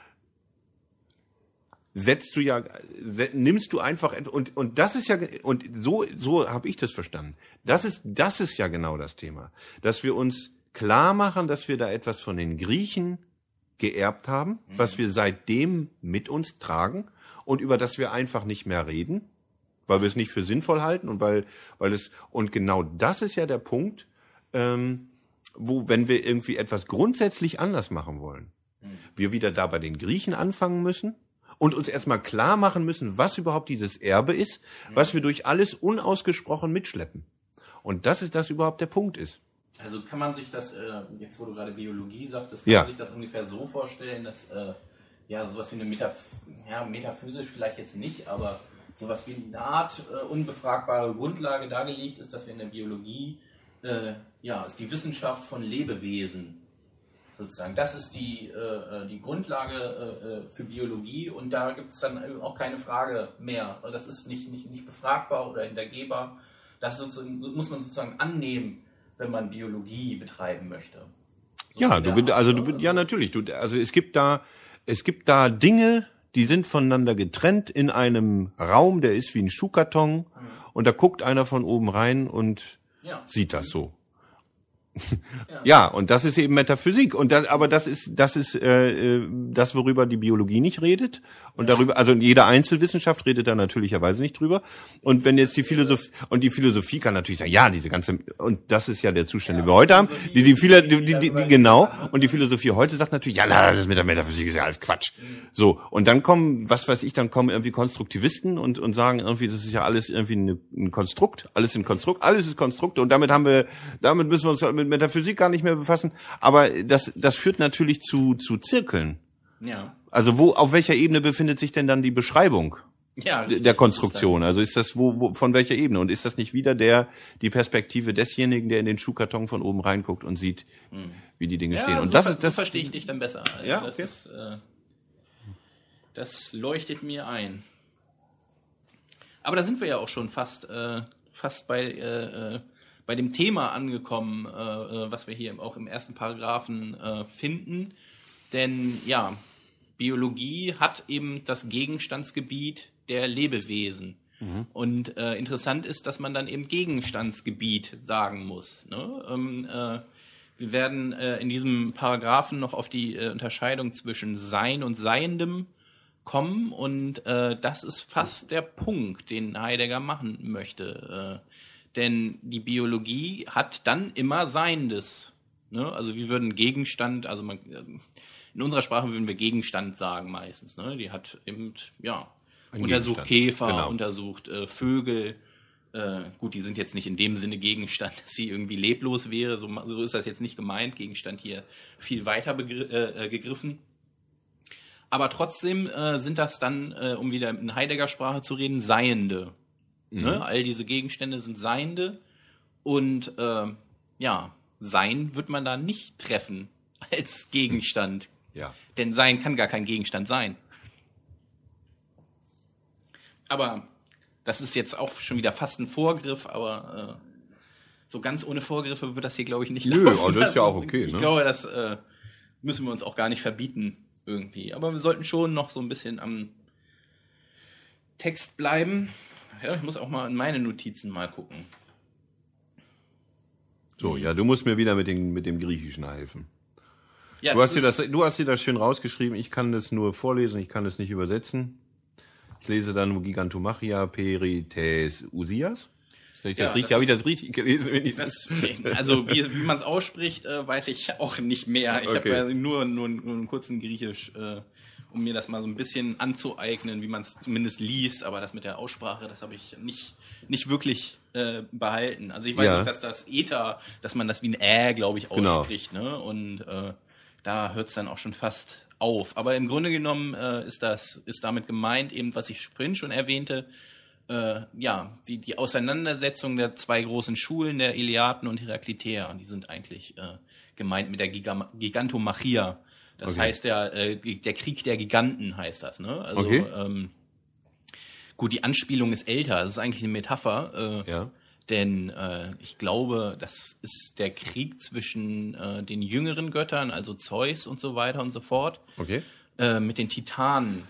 nimmst du einfach, und das ist ja, und so habe ich das verstanden. Das ist ja genau das Thema. Dass wir uns klar machen, dass wir da etwas von den Griechen geerbt haben, was wir seitdem mit uns tragen, und über das wir einfach nicht mehr reden, weil wir es nicht für sinnvoll halten und und genau das ist ja der Punkt, wo, wenn wir irgendwie etwas grundsätzlich anders machen wollen, wir wieder da bei den Griechen anfangen müssen und uns erstmal klar machen müssen, was überhaupt dieses Erbe ist, was wir durch alles unausgesprochen mitschleppen. Und das überhaupt der Punkt ist. Also kann man sich das, jetzt wo du gerade Biologie sagtest, kann man sich das ungefähr so vorstellen, dass sowas wie eine metaphysisch vielleicht jetzt nicht, aber sowas wie eine Art unbefragbare Grundlage dargelegt ist, dass wir in der Biologie, ist die Wissenschaft von Lebewesen sozusagen. Das ist die Grundlage für Biologie und da gibt es dann auch keine Frage mehr. Das ist nicht befragbar oder hintergehbar. Das muss man sozusagen annehmen, wenn man Biologie betreiben möchte. So natürlich. Also es gibt da es gibt da Dinge, die sind voneinander getrennt in einem Raum, der ist wie ein Schuhkarton und da guckt einer von oben rein und sieht das so. Ja, und das ist eben Metaphysik. Und aber das ist das, worüber die Biologie nicht redet. Und darüber, also jede Einzelwissenschaft redet da natürlicherweise nicht drüber. Und wenn jetzt die Philosophie kann natürlich sagen, ja, diese ganze, und das ist ja der Zustand, den wir heute haben. Genau. Und die Philosophie heute sagt natürlich, ja, na, das mit der Metaphysik ist ja alles Quatsch. So. Und dann kommen irgendwie Konstruktivisten und sagen irgendwie, das ist ja alles irgendwie ein Konstrukt. Alles ist Konstrukte. Und damit müssen wir uns mit Metaphysik gar nicht mehr befassen. Aber das führt natürlich zu Zirkeln. Ja. Also auf welcher Ebene befindet sich denn dann die Beschreibung der Konstruktion? Also ist das von welcher Ebene? Und ist das nicht wieder die Perspektive desjenigen, der in den Schuhkarton von oben reinguckt und sieht, wie die Dinge stehen? Und das verstehe ich dich dann besser. Also ja, okay. Das leuchtet mir ein. Aber da sind wir ja auch schon fast bei dem Thema angekommen, was wir hier auch im ersten Paragraphen finden. Denn ja, Biologie hat eben das Gegenstandsgebiet der Lebewesen. Und interessant ist, dass man dann eben Gegenstandsgebiet sagen muss. Ne? Wir werden in diesem Paragraphen noch auf die Unterscheidung zwischen Sein und Seiendem kommen. Und das ist fast der Punkt, den Heidegger machen möchte. Denn die Biologie hat dann immer Seiendes. Ne? Also wir würden Gegenstand, in unserer Sprache würden wir Gegenstand sagen meistens. Ne? Die hat eben, untersucht Käfer, genau. Untersucht Vögel. Gut, die sind jetzt nicht in dem Sinne Gegenstand, dass sie irgendwie leblos wäre. So ist das jetzt nicht gemeint. Gegenstand hier viel weiter gegriffen. Aber trotzdem sind das dann, um wieder in Heidegger-Sprache zu reden, Seiende. Ne? All diese Gegenstände sind Seiende. Und Sein wird man da nicht treffen als Gegenstand. Ja. Denn Sein kann gar kein Gegenstand sein. Aber das ist jetzt auch schon wieder fast ein Vorgriff, aber so ganz ohne Vorgriffe wird das hier, glaube ich, nicht laufen. Nö, aber das ist ja auch okay. Ich glaube, das müssen wir uns auch gar nicht verbieten irgendwie. Aber wir sollten schon noch so ein bisschen am Text bleiben. Ja, ich muss auch mal in meine Notizen mal gucken. So, ja, du musst mir wieder mit dem Griechischen helfen. Ja, du hast dir das schön rausgeschrieben. Ich kann das nur vorlesen, ich kann es nicht übersetzen. Ich lese dann Gigantomachia Perites Usias. Habe ich das richtig gelesen? Also wie man es ausspricht, weiß ich auch nicht mehr. Ich habe ja nur einen kurzen Griechisch, um mir das mal so ein bisschen anzueignen, wie man es zumindest liest. Aber das mit der Aussprache, das habe ich nicht wirklich behalten. Also ich weiß auch, dass das Eta, dass man das wie ein glaube ich, ausspricht. Genau. Ne? Und da hört es dann auch schon fast auf. Aber im Grunde genommen ist damit gemeint, eben was ich vorhin schon erwähnte, die Auseinandersetzung der zwei großen Schulen, der Eleaten und Heraklitäer. Die sind eigentlich gemeint mit der Gigantomachia. Das heißt der Krieg der Giganten heißt das. Ne? Also gut, die Anspielung ist älter. Das ist eigentlich eine Metapher. Denn ich glaube, das ist der Krieg zwischen den jüngeren Göttern, also Zeus und so weiter und so fort, mit den Titanen.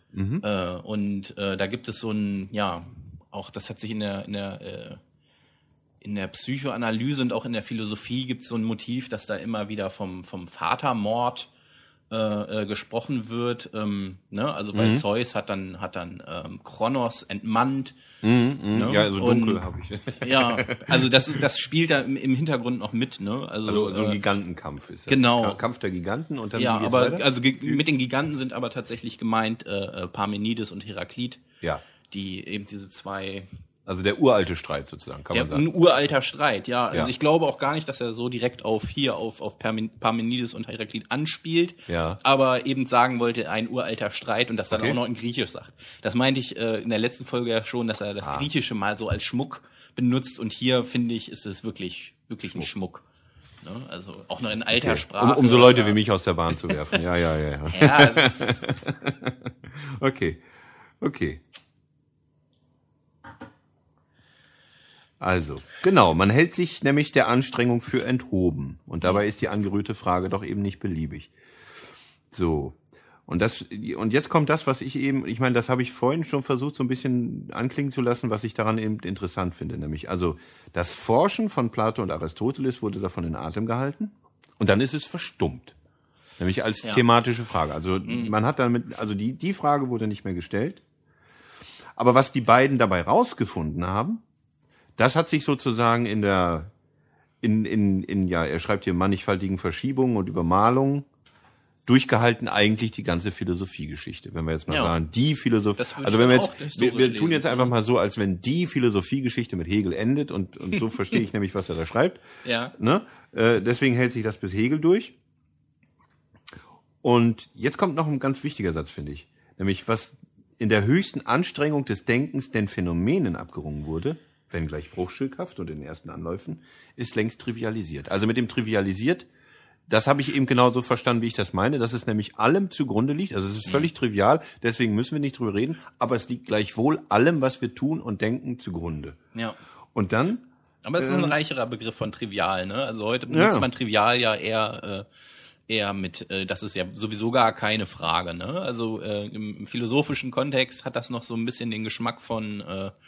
Und da gibt es so ein, auch das hat sich in der Psychoanalyse und auch in der Philosophie gibt es so ein Motiv, dass da immer wieder vom Vatermord gesprochen wird, ne? Also weil Zeus hat dann Kronos entmannt. Ne? Ja, so dunkel habe ich. Ja, also das spielt da im Hintergrund noch mit, ne? Also so ein Gigantenkampf ist das. Genau. Kampf der Giganten und dann aber weiter? Also mit den Giganten sind aber tatsächlich gemeint Parmenides und Heraklit, die eben diese zwei. Also der uralte Streit sozusagen, kann man sagen. Ein uralter Streit, ja. Also ich glaube auch gar nicht, dass er so direkt auf Parmenides und Heraklit anspielt, aber eben sagen wollte, ein uralter Streit und das dann auch noch in Griechisch sagt. Das meinte ich in der letzten Folge ja schon, dass er das Griechische mal so als Schmuck benutzt und hier, finde ich, ist es wirklich ein Schmuck. Ne? Also auch noch in alter Sprache. Um so Leute wie mich aus der Bahn zu werfen. Ja. Ja, das Okay. Also, genau, man hält sich nämlich der Anstrengung für enthoben. Und dabei ist die angerührte Frage doch eben nicht beliebig. So. Und jetzt kommt das, was ich meine, das habe ich vorhin schon versucht, so ein bisschen anklingen zu lassen, was ich daran eben interessant finde. Nämlich, also, das Forschen von Plato und Aristoteles wurde davon in Atem gehalten und dann ist es verstummt. Nämlich als thematische Frage. Also, man hat damit, also die Frage wurde nicht mehr gestellt. Aber was die beiden dabei rausgefunden haben, das hat sich sozusagen er schreibt hier mannigfaltigen Verschiebungen und Übermalungen, durchgehalten eigentlich die ganze Philosophiegeschichte. Wenn wir jetzt mal sagen, die Philosophie, also wenn wir tun jetzt einfach mal so, als wenn die Philosophiegeschichte mit Hegel endet und so verstehe ich nämlich, was er da schreibt. Ja. Ne? Deswegen hält sich das bis Hegel durch. Und jetzt kommt noch ein ganz wichtiger Satz, finde ich. Nämlich, was in der höchsten Anstrengung des Denkens den Phänomenen abgerungen wurde, wenngleich bruchstückhaft und in den ersten Anläufen, ist längst trivialisiert. Also mit dem trivialisiert, das habe ich eben genauso verstanden, wie ich das meine, dass es nämlich allem zugrunde liegt. Also es ist völlig trivial, deswegen müssen wir nicht drüber reden, aber es liegt gleichwohl allem, was wir tun und denken, zugrunde. Ja. Und dann... Aber es ist ein reicherer Begriff von trivial, ne? Also heute benutzt man trivial ja eher mit, das ist ja sowieso gar keine Frage, ne? Also im philosophischen Kontext hat das noch so ein bisschen den Geschmack von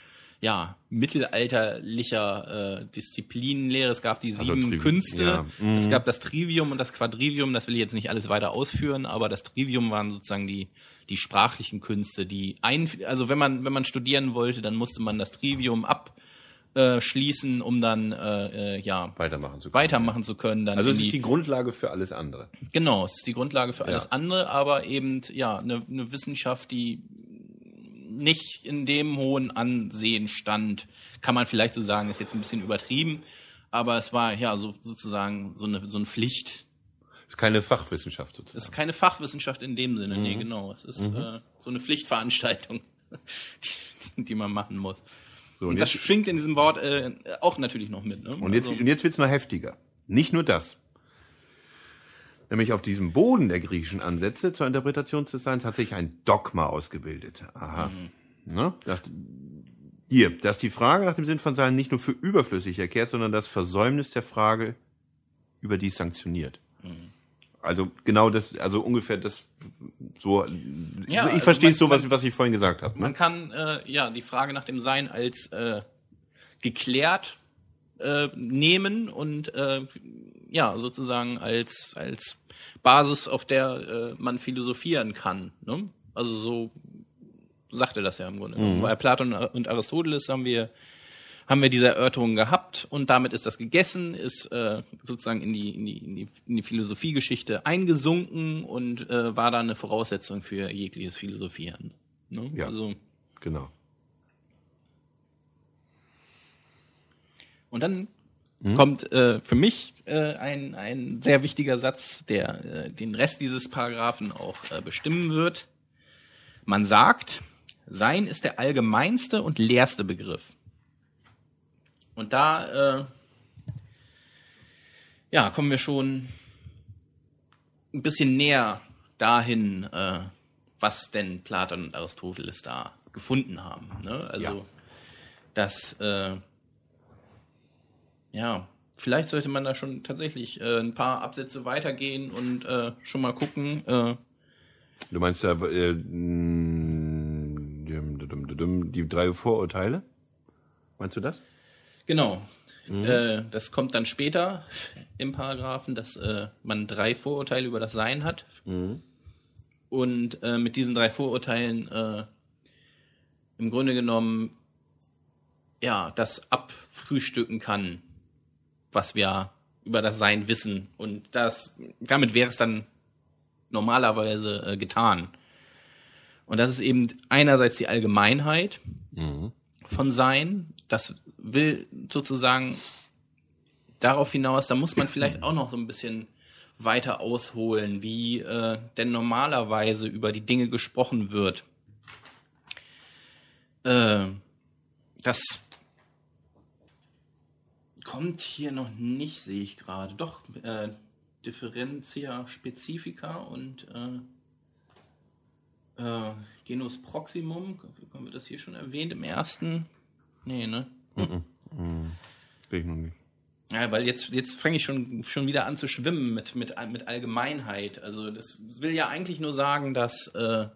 mittelalterlicher Disziplinenlehre. Es gab die 7 Künste, es gab das Trivium und das Quadrivium, das will ich jetzt nicht alles weiter ausführen, aber das Trivium waren sozusagen die sprachlichen Künste, also wenn man studieren wollte, dann musste man das Trivium abschließen, um dann weitermachen zu können. Dann also es ist die Grundlage für alles andere. Genau, es ist die Grundlage für alles andere, aber eben eine Wissenschaft, die nicht in dem hohen Ansehen stand, kann man vielleicht so sagen, ist jetzt ein bisschen übertrieben, aber es war sozusagen so eine Pflicht. Ist keine Fachwissenschaft sozusagen. Es ist keine Fachwissenschaft in dem Sinne, nee, genau. Es ist so eine Pflichtveranstaltung, die man machen muss. So, und das schwingt in diesem Wort auch natürlich noch mit. Ne? Und jetzt wird's noch heftiger. Nicht nur das. Nämlich auf diesem Boden der griechischen Ansätze zur Interpretation des Seins hat sich ein Dogma ausgebildet. Aha. Ne? Dass die Frage nach dem Sinn von Sein nicht nur für überflüssig erklärt, sondern das Versäumnis der Frage überdies sanktioniert. Also genau das, also ungefähr das so. Ja, ich verstehe es so, was ich vorhin gesagt habe. Ne? Man kann die Frage nach dem Sein als geklärt nehmen und sozusagen als Basis, auf der man philosophieren kann. Ne? Also so sagt er das ja im Grunde. Bei Platon und Aristoteles haben wir diese Erörterungen gehabt und damit ist das gegessen, ist sozusagen in die Philosophiegeschichte eingesunken und war dann eine Voraussetzung für jegliches Philosophieren. Ne? Ja, also, genau. Und dann kommt für mich ein sehr wichtiger Satz, der den Rest dieses Paragraphen auch bestimmen wird. Man sagt, Sein ist der allgemeinste und leerste Begriff. Und da kommen wir schon ein bisschen näher dahin, was denn Platon und Aristoteles da gefunden haben. Ne? Also das vielleicht sollte man da schon tatsächlich ein paar Absätze weitergehen und schon mal gucken. Du meinst ja die 3 Vorurteile? Meinst du das? Genau. Das kommt dann später im Paragraphen, dass man 3 Vorurteile über das Sein hat. Und mit diesen 3 Vorurteilen im Grunde genommen das abfrühstücken kann, was wir über das Sein wissen. Und damit wäre es dann normalerweise getan. Und das ist eben einerseits die Allgemeinheit von Sein. Das will sozusagen darauf hinaus, da muss man vielleicht auch noch so ein bisschen weiter ausholen, wie denn normalerweise über die Dinge gesprochen wird. Das kommt hier noch nicht, sehe ich gerade. Doch, Differentia Specifica und Genus Proximum. Haben wir das hier schon erwähnt im ersten? Nee, ne? Sehe ich noch nicht. Ja, weil jetzt fange ich schon wieder an zu schwimmen mit Allgemeinheit. Also das will ja eigentlich nur sagen, dass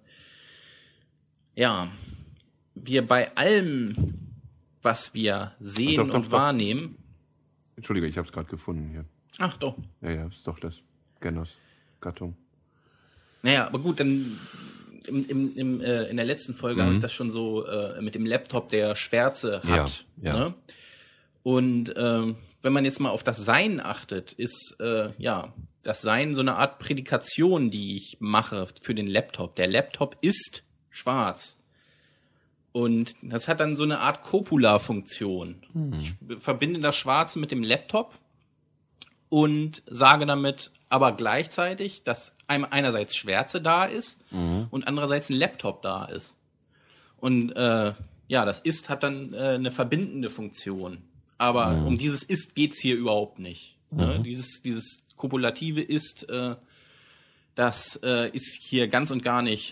wir bei allem, was wir sehen und wahrnehmen. Entschuldige, ich habe es gerade gefunden hier. Ach doch. Ja, ist doch das. Genus-Gattung. Naja, aber gut, dann in der letzten Folge habe ich das schon so mit dem Laptop, der Schwärze hat. Ja. Ne? Und wenn man jetzt mal auf das Sein achtet, ist das Sein so eine Art Prädikation, die ich mache für den Laptop. Der Laptop ist schwarz. Und das hat dann so eine Art Copula-Funktion. Ich verbinde das Schwarze mit dem Laptop und sage damit aber gleichzeitig, dass einerseits Schwärze da ist und andererseits ein Laptop da ist. Und das Ist hat dann eine verbindende Funktion. Aber um dieses Ist geht's hier überhaupt nicht. Ne? Dieses kopulative Ist, das ist hier ganz und gar nicht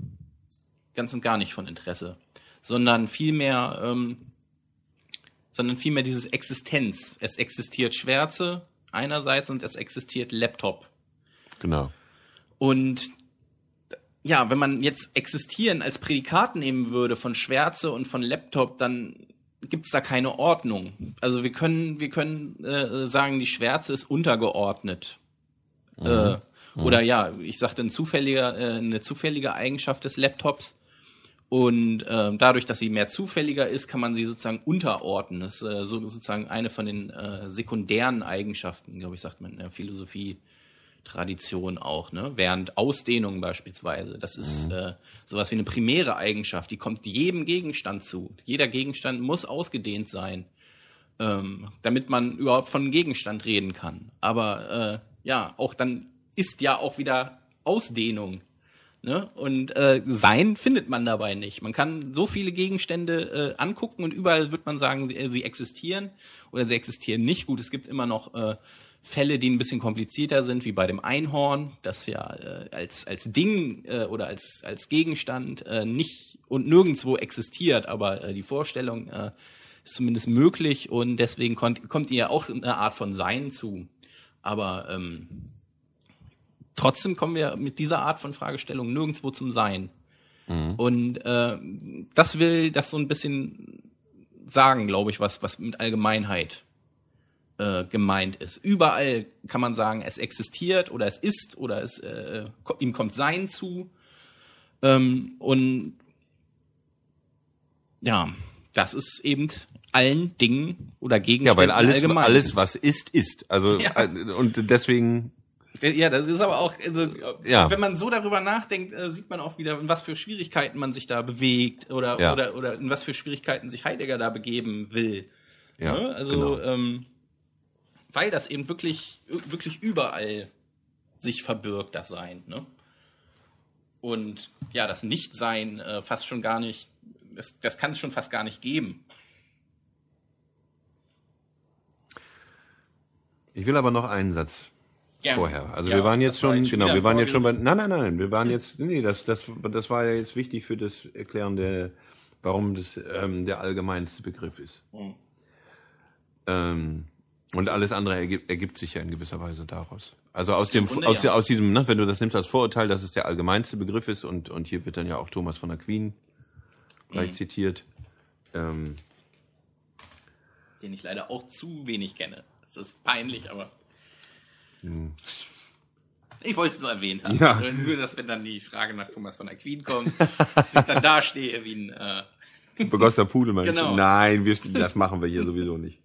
von Interesse, sondern vielmehr dieses Existenz. Es existiert Schwärze einerseits und es existiert Laptop. Genau. Und ja, wenn man jetzt existieren als Prädikat nehmen würde von Schwärze und von Laptop, dann gibt's da keine Ordnung. Also wir können sagen, die Schwärze ist untergeordnet. Oder ich sagte, eine zufällige Eigenschaft des Laptops. Und dadurch, dass sie mehr zufälliger ist, kann man sie sozusagen unterordnen. Das ist sozusagen eine von den sekundären Eigenschaften, glaube ich, sagt man in der Philosophie-Tradition auch. Ne? Während Ausdehnung beispielsweise, das ist sowas wie eine primäre Eigenschaft, die kommt jedem Gegenstand zu. Jeder Gegenstand muss ausgedehnt sein, damit man überhaupt von einem Gegenstand reden kann. Aber auch dann ist ja auch wieder Ausdehnung. Ne? Und Sein findet man dabei nicht. Man kann so viele Gegenstände angucken und überall wird man sagen, sie existieren oder sie existieren nicht. Gut, es gibt immer noch Fälle, die ein bisschen komplizierter sind, wie bei dem Einhorn, das ja als Ding oder als Gegenstand nicht und nirgendwo existiert, aber die Vorstellung ist zumindest möglich und deswegen kommt ihr ja auch eine Art von Sein zu. Aber trotzdem kommen wir mit dieser Art von Fragestellung nirgendwo zum Sein. Und das will das so ein bisschen sagen, glaube ich, was mit Allgemeinheit gemeint ist. Überall kann man sagen, es existiert oder es ist oder ihm kommt Sein zu. Und ja, das ist eben allen Dingen oder Gegenständen allgemein. Ja, weil alles, was ist. Also und deswegen. Ja, das ist aber auch, wenn man so darüber nachdenkt, sieht man auch wieder, in was für Schwierigkeiten man sich da bewegt oder in was für Schwierigkeiten sich Heidegger da begeben will. Ja, ne? Also, genau. Weil das eben wirklich überall sich verbirgt, das Sein. Ne? Und ja, das Nichtsein fast schon gar nicht, das kann es schon fast gar nicht geben. Ich will aber noch einen Satz. Gerne. Vorher. Also wir waren jetzt schon, genau, wir waren jetzt schon bei, nein, wir waren jetzt, das war ja jetzt wichtig für das Erklären warum das der allgemeinste Begriff ist. Und alles andere ergibt sich ja in gewisser Weise daraus. Also aus diesem, ne, wenn du das nimmst als Vorurteil, dass es der allgemeinste Begriff ist und hier wird dann ja auch Thomas von Aquin gleich zitiert. Den ich leider auch zu wenig kenne. Das ist peinlich, aber ich wollte es nur erwähnt haben. Ja. Nur, dass wenn dann die Frage nach Thomas von Aquin kommt, ich dann da stehe wie ein begossener Pudel, meinst genau. du? Nein, das machen wir hier sowieso nicht.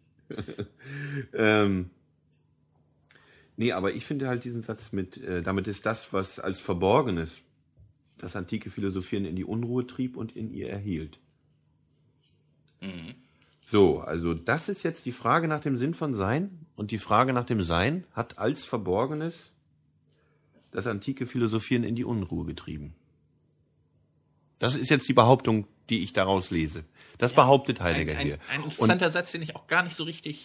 Nee, aber ich finde halt diesen Satz damit ist das, was als Verborgenes das antike Philosophieren in die Unruhe trieb und in ihr erhielt. So, also das ist jetzt die Frage nach dem Sinn von Sein und die Frage nach dem Sein hat als Verborgenes das antike Philosophieren in die Unruhe getrieben. Das ist jetzt die Behauptung, die ich daraus lese. Das behauptet Heidegger hier. Ein interessanter Satz, den ich auch gar nicht so richtig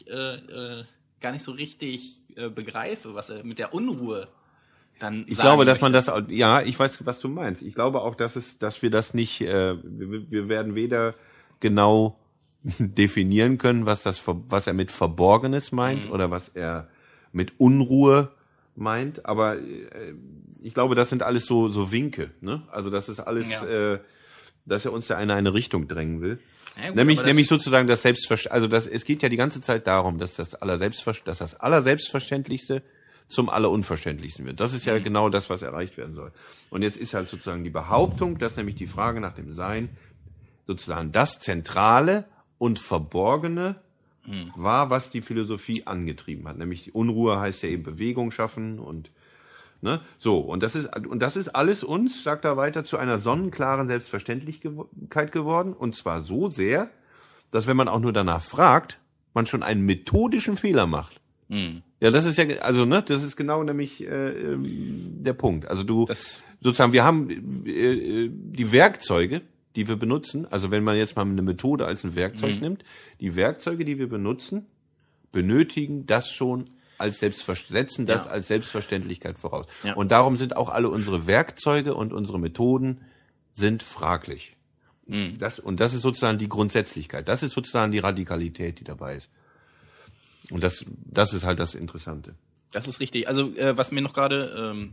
begreife, was er mit der Unruhe dann ich glaube, dass man das, ich weiß, was du meinst. Ich glaube auch, dass wir das nicht, wir werden weder genau definieren können, was er mit Verborgenes meint oder was er mit Unruhe meint. Aber ich glaube, das sind alles so Winke. Ne? Also das ist alles, dass er uns da in eine Richtung drängen will. Ja, gut, nämlich sozusagen das Selbstverständlichste. Also es geht ja die ganze Zeit darum, dass das Allerselbstverständlichste zum Allerunverständlichsten wird. Das ist ja genau das, was erreicht werden soll. Und jetzt ist halt sozusagen die Behauptung, dass nämlich die Frage nach dem Sein sozusagen das Zentrale und Verborgene war, was die Philosophie angetrieben hat. Nämlich die Unruhe heißt ja eben Bewegung schaffen und ne, so. Und das ist alles uns, sagt er weiter, zu einer sonnenklaren Selbstverständlichkeit geworden. Und zwar so sehr, dass wenn man auch nur danach fragt, man schon einen methodischen Fehler macht. Ja, das ist ja, also ne, das ist genau nämlich der Punkt. Also sozusagen, wir haben die Werkzeuge, die wir benutzen, also wenn man jetzt mal eine Methode als ein Werkzeug nimmt, die Werkzeuge, die wir benutzen, benötigen das schon als als Selbstverständlichkeit voraus. Ja. Und darum sind auch alle unsere Werkzeuge und unsere Methoden sind fraglich. Das ist sozusagen die Grundsätzlichkeit. Das ist sozusagen die Radikalität, die dabei ist. Und das ist halt das Interessante. Das ist richtig. Also was mir noch gerade,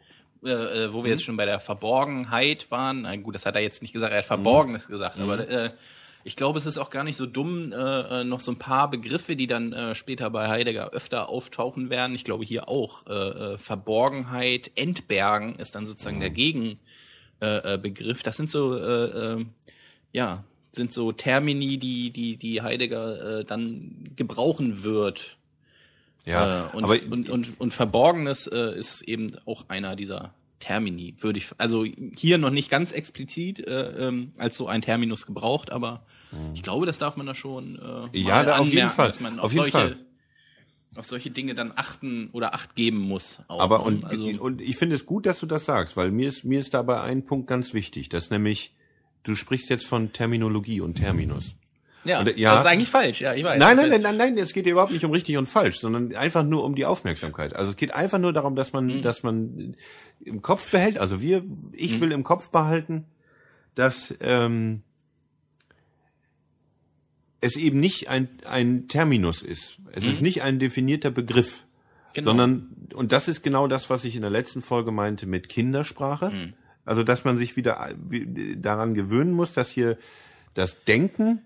wo wir jetzt schon bei der Verborgenheit waren, na gut, das hat er jetzt nicht gesagt, er hat Verborgenes gesagt, aber ich glaube, es ist auch gar nicht so dumm, noch so ein paar Begriffe, die dann später bei Heidegger öfter auftauchen werden. Ich glaube hier auch Verborgenheit, Entbergen ist dann sozusagen der Gegenbegriff. Das sind so sind so Termini, die Heidegger dann gebrauchen wird. Ja, und Verborgenes ist eben auch einer dieser Termini, also hier noch nicht ganz explizit als so ein Terminus gebraucht, aber ich glaube, das darf man da schon auf jeden Fall. Dass man auf solche Dinge dann Acht geben muss. Auch, aber und ich finde es gut, dass du das sagst, weil mir ist dabei ein Punkt ganz wichtig, dass nämlich du sprichst jetzt von Terminologie und Terminus. Ja, das ist eigentlich falsch, ja, ich weiß. Nein, es geht hier überhaupt nicht um richtig und falsch, sondern einfach nur um die Aufmerksamkeit. Also es geht einfach nur darum, dass man im Kopf behält, also ich will im Kopf behalten, dass es eben nicht ein Terminus ist. Es ist nicht ein definierter Begriff, sondern, und das ist genau das, was ich in der letzten Folge meinte mit Kindersprache. Also, dass man sich wieder daran gewöhnen muss, dass hier das Denken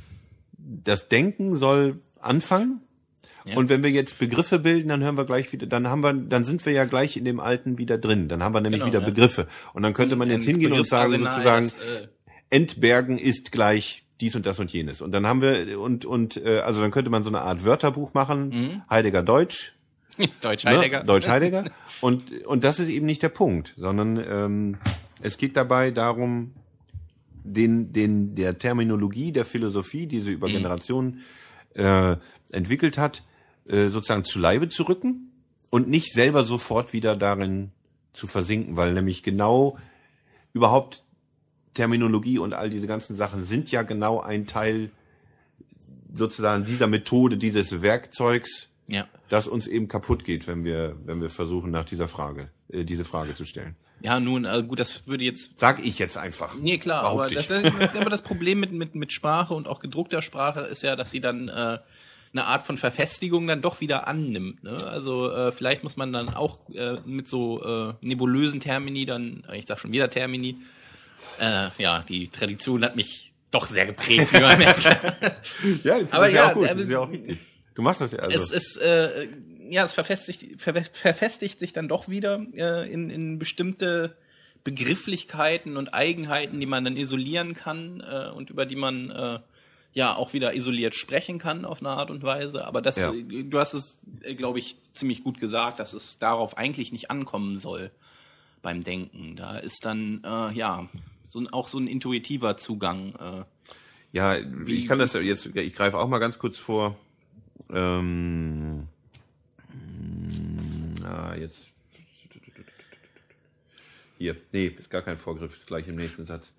soll anfangen. Ja. Und wenn wir jetzt Begriffe bilden, dann hören wir gleich wieder, dann sind wir ja gleich in dem Alten wieder drin. Dann haben wir nämlich wieder Begriffe. Und dann könnte man jetzt hingehen und sagen, sozusagen, Entbergen ist gleich dies und das und jenes. Und dann haben wir, also dann könnte man so eine Art Wörterbuch machen, Heidegger Deutsch. Deutsch-Heidegger. Ne? Deutsch-Heidegger. Und das ist eben nicht der Punkt, sondern es geht dabei darum, der Terminologie der Philosophie, die sie über Generationen entwickelt hat, sozusagen zu Leibe zu rücken und nicht selber sofort wieder darin zu versinken, weil nämlich genau überhaupt Terminologie und all diese ganzen Sachen sind ja genau ein Teil sozusagen dieser Methode, dieses Werkzeugs, das uns eben kaputt geht, wenn wir versuchen, nach diese Frage zu stellen. Ja, nun, gut, das würde jetzt... Sag ich jetzt einfach. Nee, klar, aber das Problem mit Sprache und auch gedruckter Sprache ist ja, dass sie dann eine Art von Verfestigung dann doch wieder annimmt. Ne? Also vielleicht muss man dann auch mit so nebulösen Termini dann, ich sag schon wieder Termini, die Tradition hat mich doch sehr geprägt, wie man merkt. Ja, aber ja, gut, das ist ja auch richtig. Du machst das ja also. Es verfestigt sich dann doch wieder in bestimmte Begrifflichkeiten und Eigenheiten, die man dann isolieren kann und über die man auch wieder isoliert sprechen kann auf eine Art und Weise. Aber du hast es, glaube ich, ziemlich gut gesagt, dass es darauf eigentlich nicht ankommen soll beim Denken. Da ist dann auch so ein intuitiver Zugang. Ich kann das jetzt, ich greife auch mal ganz kurz vor. Jetzt. Hier, nee, ist gar kein Vorgriff, ist gleich im nächsten Satz.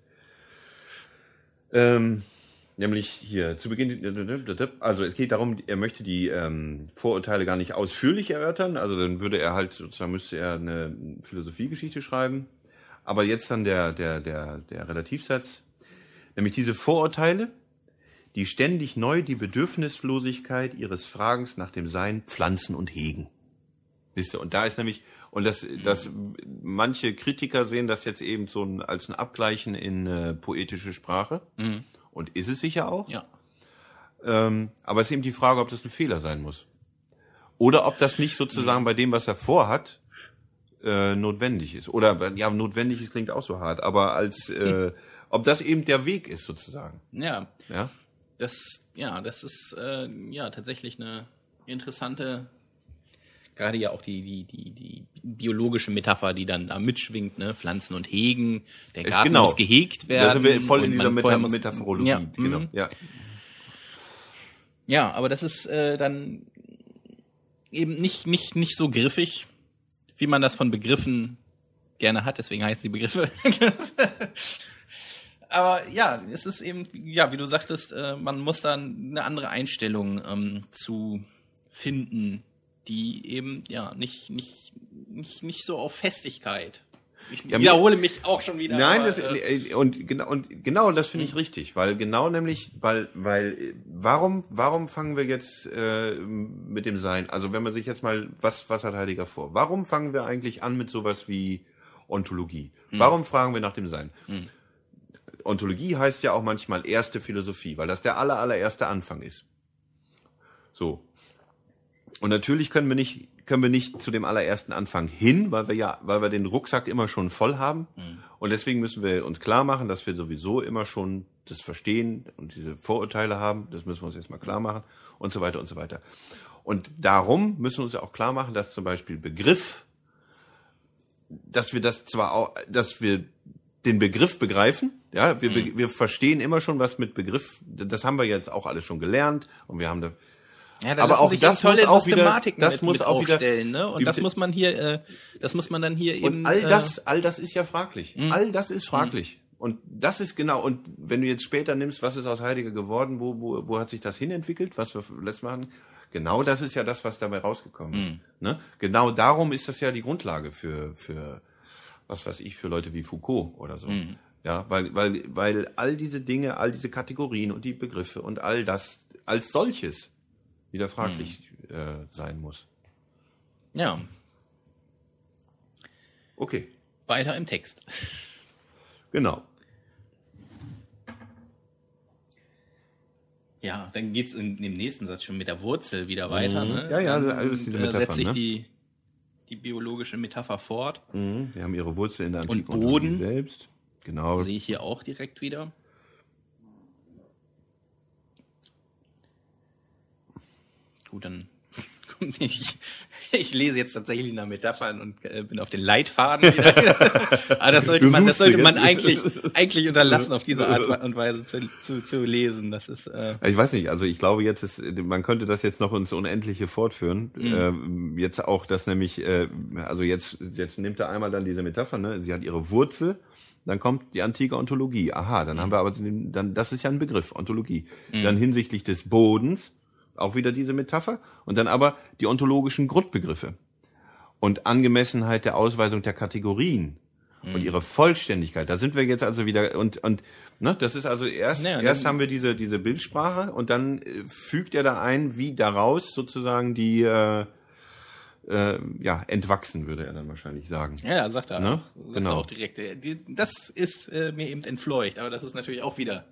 Nämlich hier, zu Beginn, also es geht darum, er möchte die Vorurteile gar nicht ausführlich erörtern, also dann würde er halt, sozusagen müsste er eine Philosophiegeschichte schreiben, aber jetzt dann der Relativsatz, nämlich diese Vorurteile, die ständig neu die Bedürfnislosigkeit ihres Fragens nach dem Sein pflanzen und hegen. Wisst ihr, und da ist nämlich, und das manche Kritiker sehen das jetzt eben so als ein Abgleichen in poetische Sprache. Und ist es sicher auch. Ja. Aber es ist eben die Frage, ob das ein Fehler sein muss. Oder ob das nicht sozusagen bei dem, was er vorhat, notwendig ist. Oder, ja, notwendig ist, klingt auch so hart, aber ob das eben der Weg ist sozusagen. Ja. Ja? Das ist tatsächlich eine interessante, gerade ja auch die biologische Metapher, die dann da mitschwingt, ne? Pflanzen und Hegen, der Garten muss gehegt werden. Da sind wir voll in dieser Metaphorologie. Ja, genau. Ja, aber das ist dann eben nicht so griffig, wie man das von Begriffen gerne hat, deswegen heißen die Begriffe. Aber ja, es ist eben, ja, wie du sagtest, man muss da eine andere Einstellung zu finden, die eben ja nicht so auf Festigkeit. Ich wiederhole mich auch schon wieder. Nein, genau das finde ich richtig, weil warum fangen wir jetzt mit dem Sein? Also wenn man sich jetzt mal, was hat Heidegger vor? Warum fangen wir eigentlich an mit sowas wie Ontologie? Warum fragen wir nach dem Sein? Ontologie heißt ja auch manchmal erste Philosophie, weil das der allererste Anfang ist. So. Und natürlich können wir nicht zu dem allerersten Anfang hin, weil wir den Rucksack immer schon voll haben. Und deswegen müssen wir uns klar machen, dass wir sowieso immer schon das Verstehen und diese Vorurteile haben. Das müssen wir uns erstmal klar machen und so weiter und so weiter. Und darum müssen wir uns ja auch klar machen, dass zum Beispiel Begriff, dass wir den Begriff begreifen. Ja, wir verstehen immer schon was mit Begriff. Das haben wir jetzt auch alles schon gelernt und wir haben da. Ja, da aber auch das tolle muss auch Systematiken wieder, das muss mit auch aufstellen, wieder, ne? Und das muss man dann hier und eben. all das ist ja fraglich. All das ist fraglich. Und das ist genau. Und wenn du jetzt später nimmst, was ist aus Heidegger geworden? Wo hat sich das hinentwickelt? Was wir letztes Mal hatten? Genau, das ist ja das, was dabei rausgekommen ist. Ne? Genau darum ist das ja die Grundlage für was weiß ich, für Leute wie Foucault oder so. Ja, weil all diese Dinge, all diese Kategorien und die Begriffe und all das als solches wieder fraglich sein muss. Ja. Okay. Weiter im Text. Genau. Ja, dann geht's in dem nächsten Satz schon mit der Wurzel wieder weiter. Ne? Ja, dann, alles diese Metaphern. setzt sich ne? die biologische Metapher fort. Wir haben ihre Wurzel in der antiken Und Boden selbst. Genau. Sehe ich hier auch direkt wieder. Gut, dann ich lese jetzt tatsächlich nach Metaphern und bin auf den Leitfaden wieder. Aber das sollte man eigentlich unterlassen, auf diese Art und Weise zu lesen. Das ist ich weiß nicht, also ich glaube man könnte das jetzt noch ins Unendliche fortführen. Jetzt auch das nämlich, also jetzt nimmt er einmal dann diese Metapher, ne? Sie hat ihre Wurzel, dann kommt die antike Ontologie. Aha, dann haben wir aber das ist ja ein Begriff, Ontologie. Dann hinsichtlich des Bodens auch wieder diese Metapher und dann aber die ontologischen Grundbegriffe und Angemessenheit der Ausweisung der Kategorien und ihre Vollständigkeit. Da sind wir jetzt also wieder und ne, das ist also erst haben wir diese Bildsprache und dann fügt er da ein, wie daraus sozusagen die entwachsen, würde er dann wahrscheinlich sagen. Ja, sagt er. Ne? Sagt Genau. er auch direkt. Das ist mir eben entfleucht, aber das ist natürlich auch wieder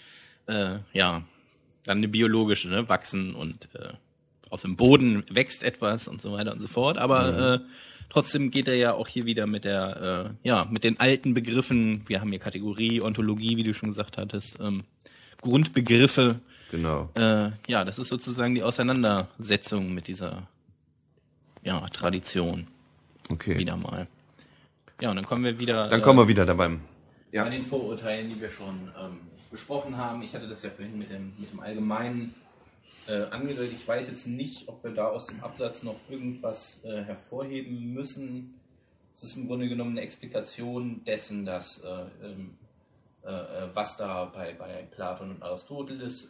dann eine biologische, ne? Wachsen und aus dem Boden wächst etwas und so weiter und so fort. Aber trotzdem geht er ja auch hier wieder mit mit den alten Begriffen. Wir haben hier Kategorie, Ontologie, wie du schon gesagt hattest, Grundbegriffe. Genau. Das ist sozusagen die Auseinandersetzung mit dieser Tradition. Okay. Wieder mal. Ja, und dann kommen wir wieder. Dann kommen wir wieder dabei. Ja. Bei den Vorurteilen, die wir schon besprochen haben. Ich hatte das ja vorhin mit dem Allgemeinen angedeutet. Ich weiß jetzt nicht, ob wir da aus dem Absatz noch irgendwas hervorheben müssen. Es ist im Grunde genommen eine Explikation dessen, dass was da bei Platon und Aristoteles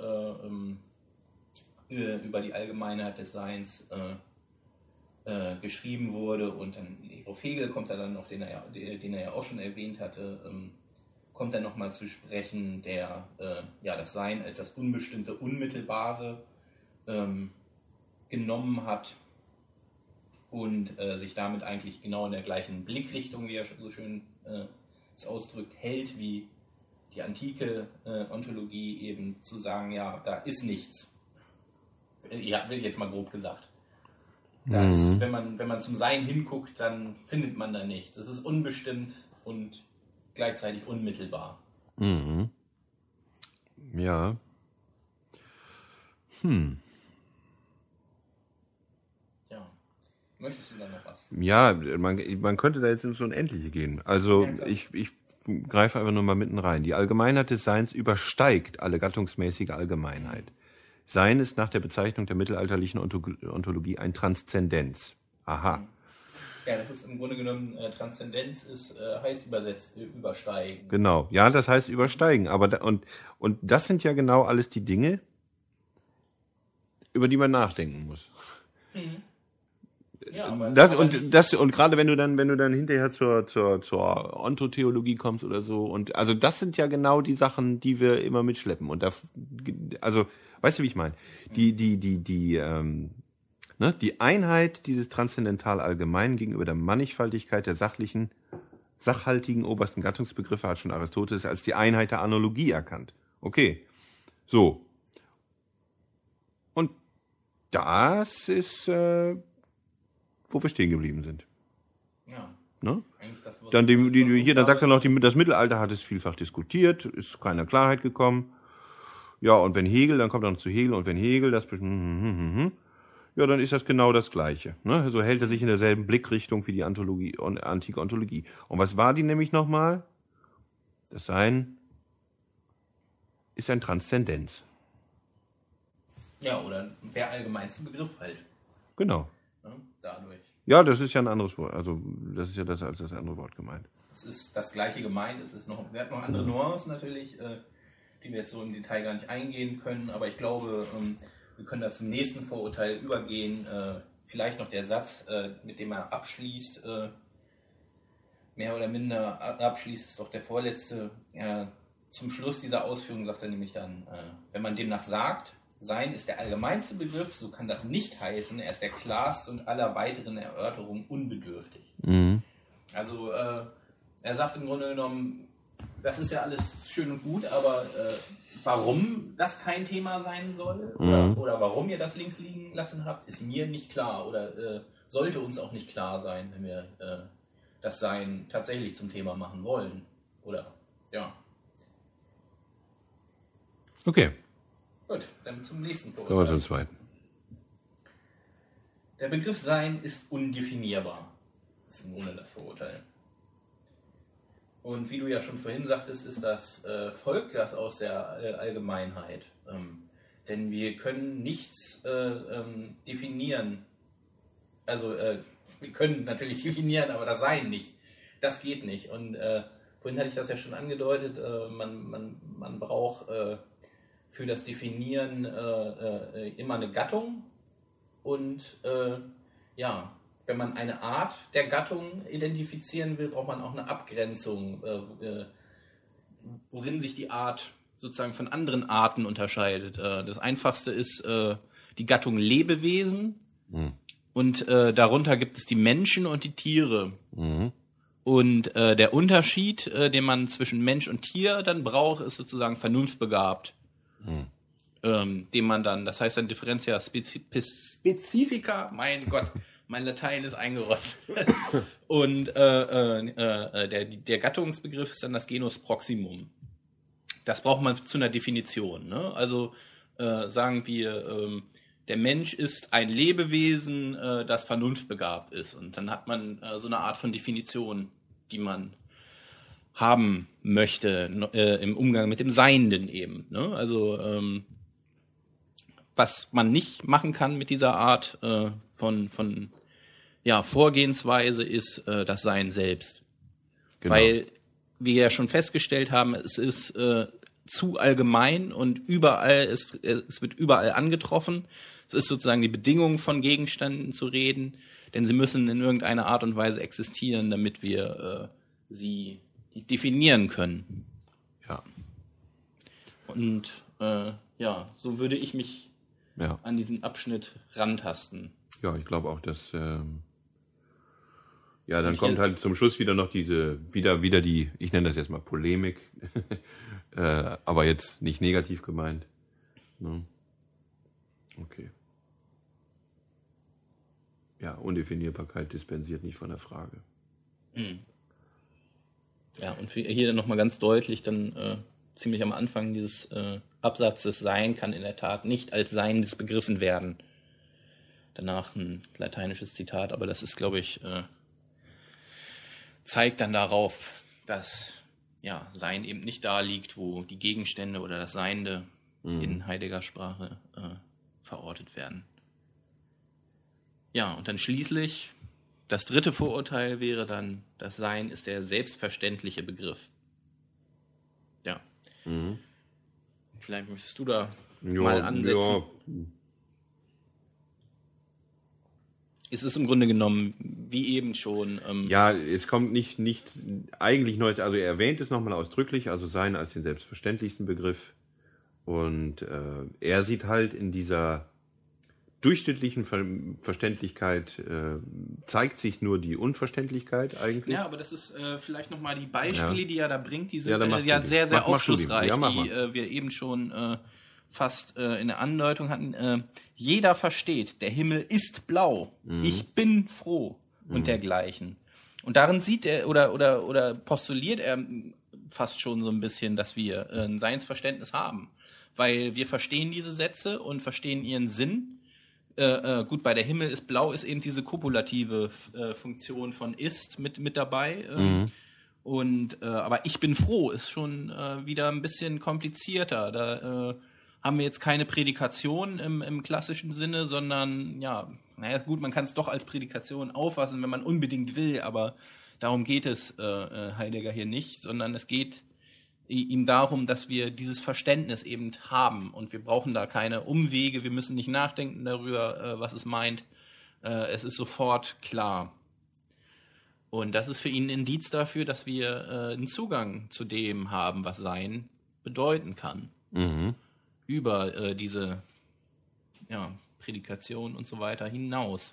über die Allgemeinheit des Seins geschrieben wurde, und dann auf Hegel kommt er dann noch, den er ja auch schon erwähnt hatte, kommt dann nochmal zu sprechen, der das Sein als das Unbestimmte, Unmittelbare genommen hat und sich damit eigentlich genau in der gleichen Blickrichtung, wie er so schön es ausdrückt, hält wie die antike Ontologie, eben zu sagen, ja, da ist nichts. Ja, will jetzt mal grob gesagt. Da ist, wenn man zum Sein hinguckt, dann findet man da nichts. Es ist unbestimmt und gleichzeitig unmittelbar. Mhm. Ja. Ja. Möchtest du da noch was? Ja, man könnte da jetzt ins Unendliche gehen. Also Ja, ich greife einfach nur mal mitten rein. Die Allgemeinheit des Seins übersteigt alle gattungsmäßige Allgemeinheit. Sein ist nach der Bezeichnung der mittelalterlichen Ontologie ein Transzendenz. Aha. Ja, das ist im Grunde genommen, Transzendenz heißt übersetzt übersteigen. Genau. Ja, das heißt übersteigen. Aber und das sind ja genau alles die Dinge, über die man nachdenken muss. Ja, und gerade wenn du dann hinterher zur Ontotheologie kommst oder so, und also das sind ja genau die Sachen, die wir immer mitschleppen. Und also weißt du, wie ich meine? Die Einheit dieses transzendental Allgemeinen gegenüber der Mannigfaltigkeit der sachhaltigen obersten Gattungsbegriffe hat schon Aristoteles als die Einheit der Analogie erkannt. Okay. So. Und das ist, wo wir stehen geblieben sind. Ja. Ne? Eigentlich das, was Dann dann sagt er noch, das Mittelalter hat es vielfach diskutiert, ist zu keiner Klarheit gekommen. Ja, und wenn Hegel, dann kommt er noch zu Hegel, und wenn Hegel das ja, dann ist das genau das Gleiche. Ne? So hält er sich in derselben Blickrichtung wie die antike Ontologie. Und was war die nämlich nochmal? Das Sein ist ein Transzendenz. Ja, oder der allgemeinste Begriff halt. Genau. Ne? Dadurch. Ja, das ist ja ein anderes Wort. Also, das ist ja das als das andere Wort gemeint. Es ist das Gleiche gemeint. Wir hatten noch andere Nuancen natürlich, die wir jetzt so im Detail gar nicht eingehen können. Aber ich glaube, wir können da zum nächsten Vorurteil übergehen. Vielleicht noch der Satz, mit dem er abschließt, mehr oder minder abschließt, ist doch der vorletzte. Zum Schluss dieser Ausführung sagt er nämlich dann, wenn man demnach sagt, Sein ist der allgemeinste Begriff, so kann das nicht heißen, er ist der klarste und aller weiteren Erörterungen unbedürftig. Mhm. Also er sagt im Grunde genommen, das ist ja alles schön und gut, aber warum das kein Thema sein soll oder warum ihr das links liegen lassen habt, ist mir nicht klar oder sollte uns auch nicht klar sein, wenn wir das Sein tatsächlich zum Thema machen wollen. Oder, ja. Okay. Gut, dann zum nächsten Punkt. Kommen wir zum zweiten. Der Begriff Sein ist undefinierbar. Das ist im Grunde das Vorurteil. Und wie du ja schon vorhin sagtest, folgt das aus der Allgemeinheit. Denn wir können nichts definieren. Also wir können natürlich definieren, aber das Sein nicht. Das geht nicht. Und vorhin hatte ich das ja schon angedeutet, man braucht für das Definieren immer eine Gattung. Und wenn man eine Art der Gattung identifizieren will, braucht man auch eine Abgrenzung, worin sich die Art sozusagen von anderen Arten unterscheidet. Das einfachste ist die Gattung Lebewesen und darunter gibt es die Menschen und die Tiere. Und der Unterschied, den man zwischen Mensch und Tier dann braucht, ist sozusagen vernunftbegabt. Den man dann, das heißt dann Differentia Specifica, mein Gott, mein Latein ist eingerostet. Und der Gattungsbegriff ist dann das Genus Proximum. Das braucht man zu einer Definition. Ne? Also sagen wir, der Mensch ist ein Lebewesen, das vernunftbegabt ist. Und dann hat man so eine Art von Definition, die man haben möchte im Umgang mit dem Seienden eben. Ne? Also was man nicht machen kann mit dieser Art von Vorgehensweise ist das Sein selbst. Genau. Weil wir ja schon festgestellt haben, es ist zu allgemein und überall es wird überall angetroffen. Es ist sozusagen die Bedingung von Gegenständen zu reden, denn sie müssen in irgendeiner Art und Weise existieren, damit wir sie definieren können. Und so würde ich mich an diesen Abschnitt rantasten. Ja, ich glaube auch, dass dann kommt halt zum Schluss wieder noch wieder die, ich nenne das jetzt mal Polemik, aber jetzt nicht negativ gemeint. Ne? Okay. Ja, Undefinierbarkeit dispensiert nicht von der Frage. Ja, und hier dann nochmal ganz deutlich, dann ziemlich am Anfang dieses Absatzes, Sein kann in der Tat nicht als Seiendes begriffen werden. Danach ein lateinisches Zitat, aber das ist, glaube ich, zeigt dann darauf, dass Sein eben nicht da liegt, wo die Gegenstände oder das Seiende in Heideggers Sprache verortet werden. Ja, und dann schließlich, das dritte Vorurteil wäre dann, das Sein ist der selbstverständliche Begriff. Ja. Vielleicht möchtest du da mal ansetzen. Ja. Es ist im Grunde genommen, wie eben schon... es kommt nicht eigentlich Neues, also er erwähnt es nochmal ausdrücklich, also Sein als den selbstverständlichsten Begriff. Und er sieht halt in dieser durchschnittlichen Verständlichkeit zeigt sich nur die Unverständlichkeit eigentlich. Ja, aber das ist vielleicht nochmal die Beispiele, die er da bringt, die sind sehr, sehr aufschlussreich, die wir eben schon fast in der Andeutung hatten. Jeder versteht, der Himmel ist blau, ich bin froh und dergleichen. Und darin sieht er oder postuliert er fast schon so ein bisschen, dass wir ein Seinsverständnis haben. Weil wir verstehen diese Sätze und verstehen ihren Sinn. Gut, bei der Himmel ist blau, ist eben diese kopulative Funktion von ist mit dabei. Aber ich bin froh ist schon wieder ein bisschen komplizierter. Da haben wir jetzt keine Prädikation im klassischen Sinne, sondern gut, man kann es doch als Prädikation auffassen, wenn man unbedingt will, aber darum geht es Heidegger hier nicht, sondern es geht ihm darum, dass wir dieses Verständnis eben haben und wir brauchen da keine Umwege, wir müssen nicht nachdenken darüber, was es meint. Es ist sofort klar. Und das ist für ihn ein Indiz dafür, dass wir einen Zugang zu dem haben, was Sein bedeuten kann. Über diese Prädikation und so weiter hinaus.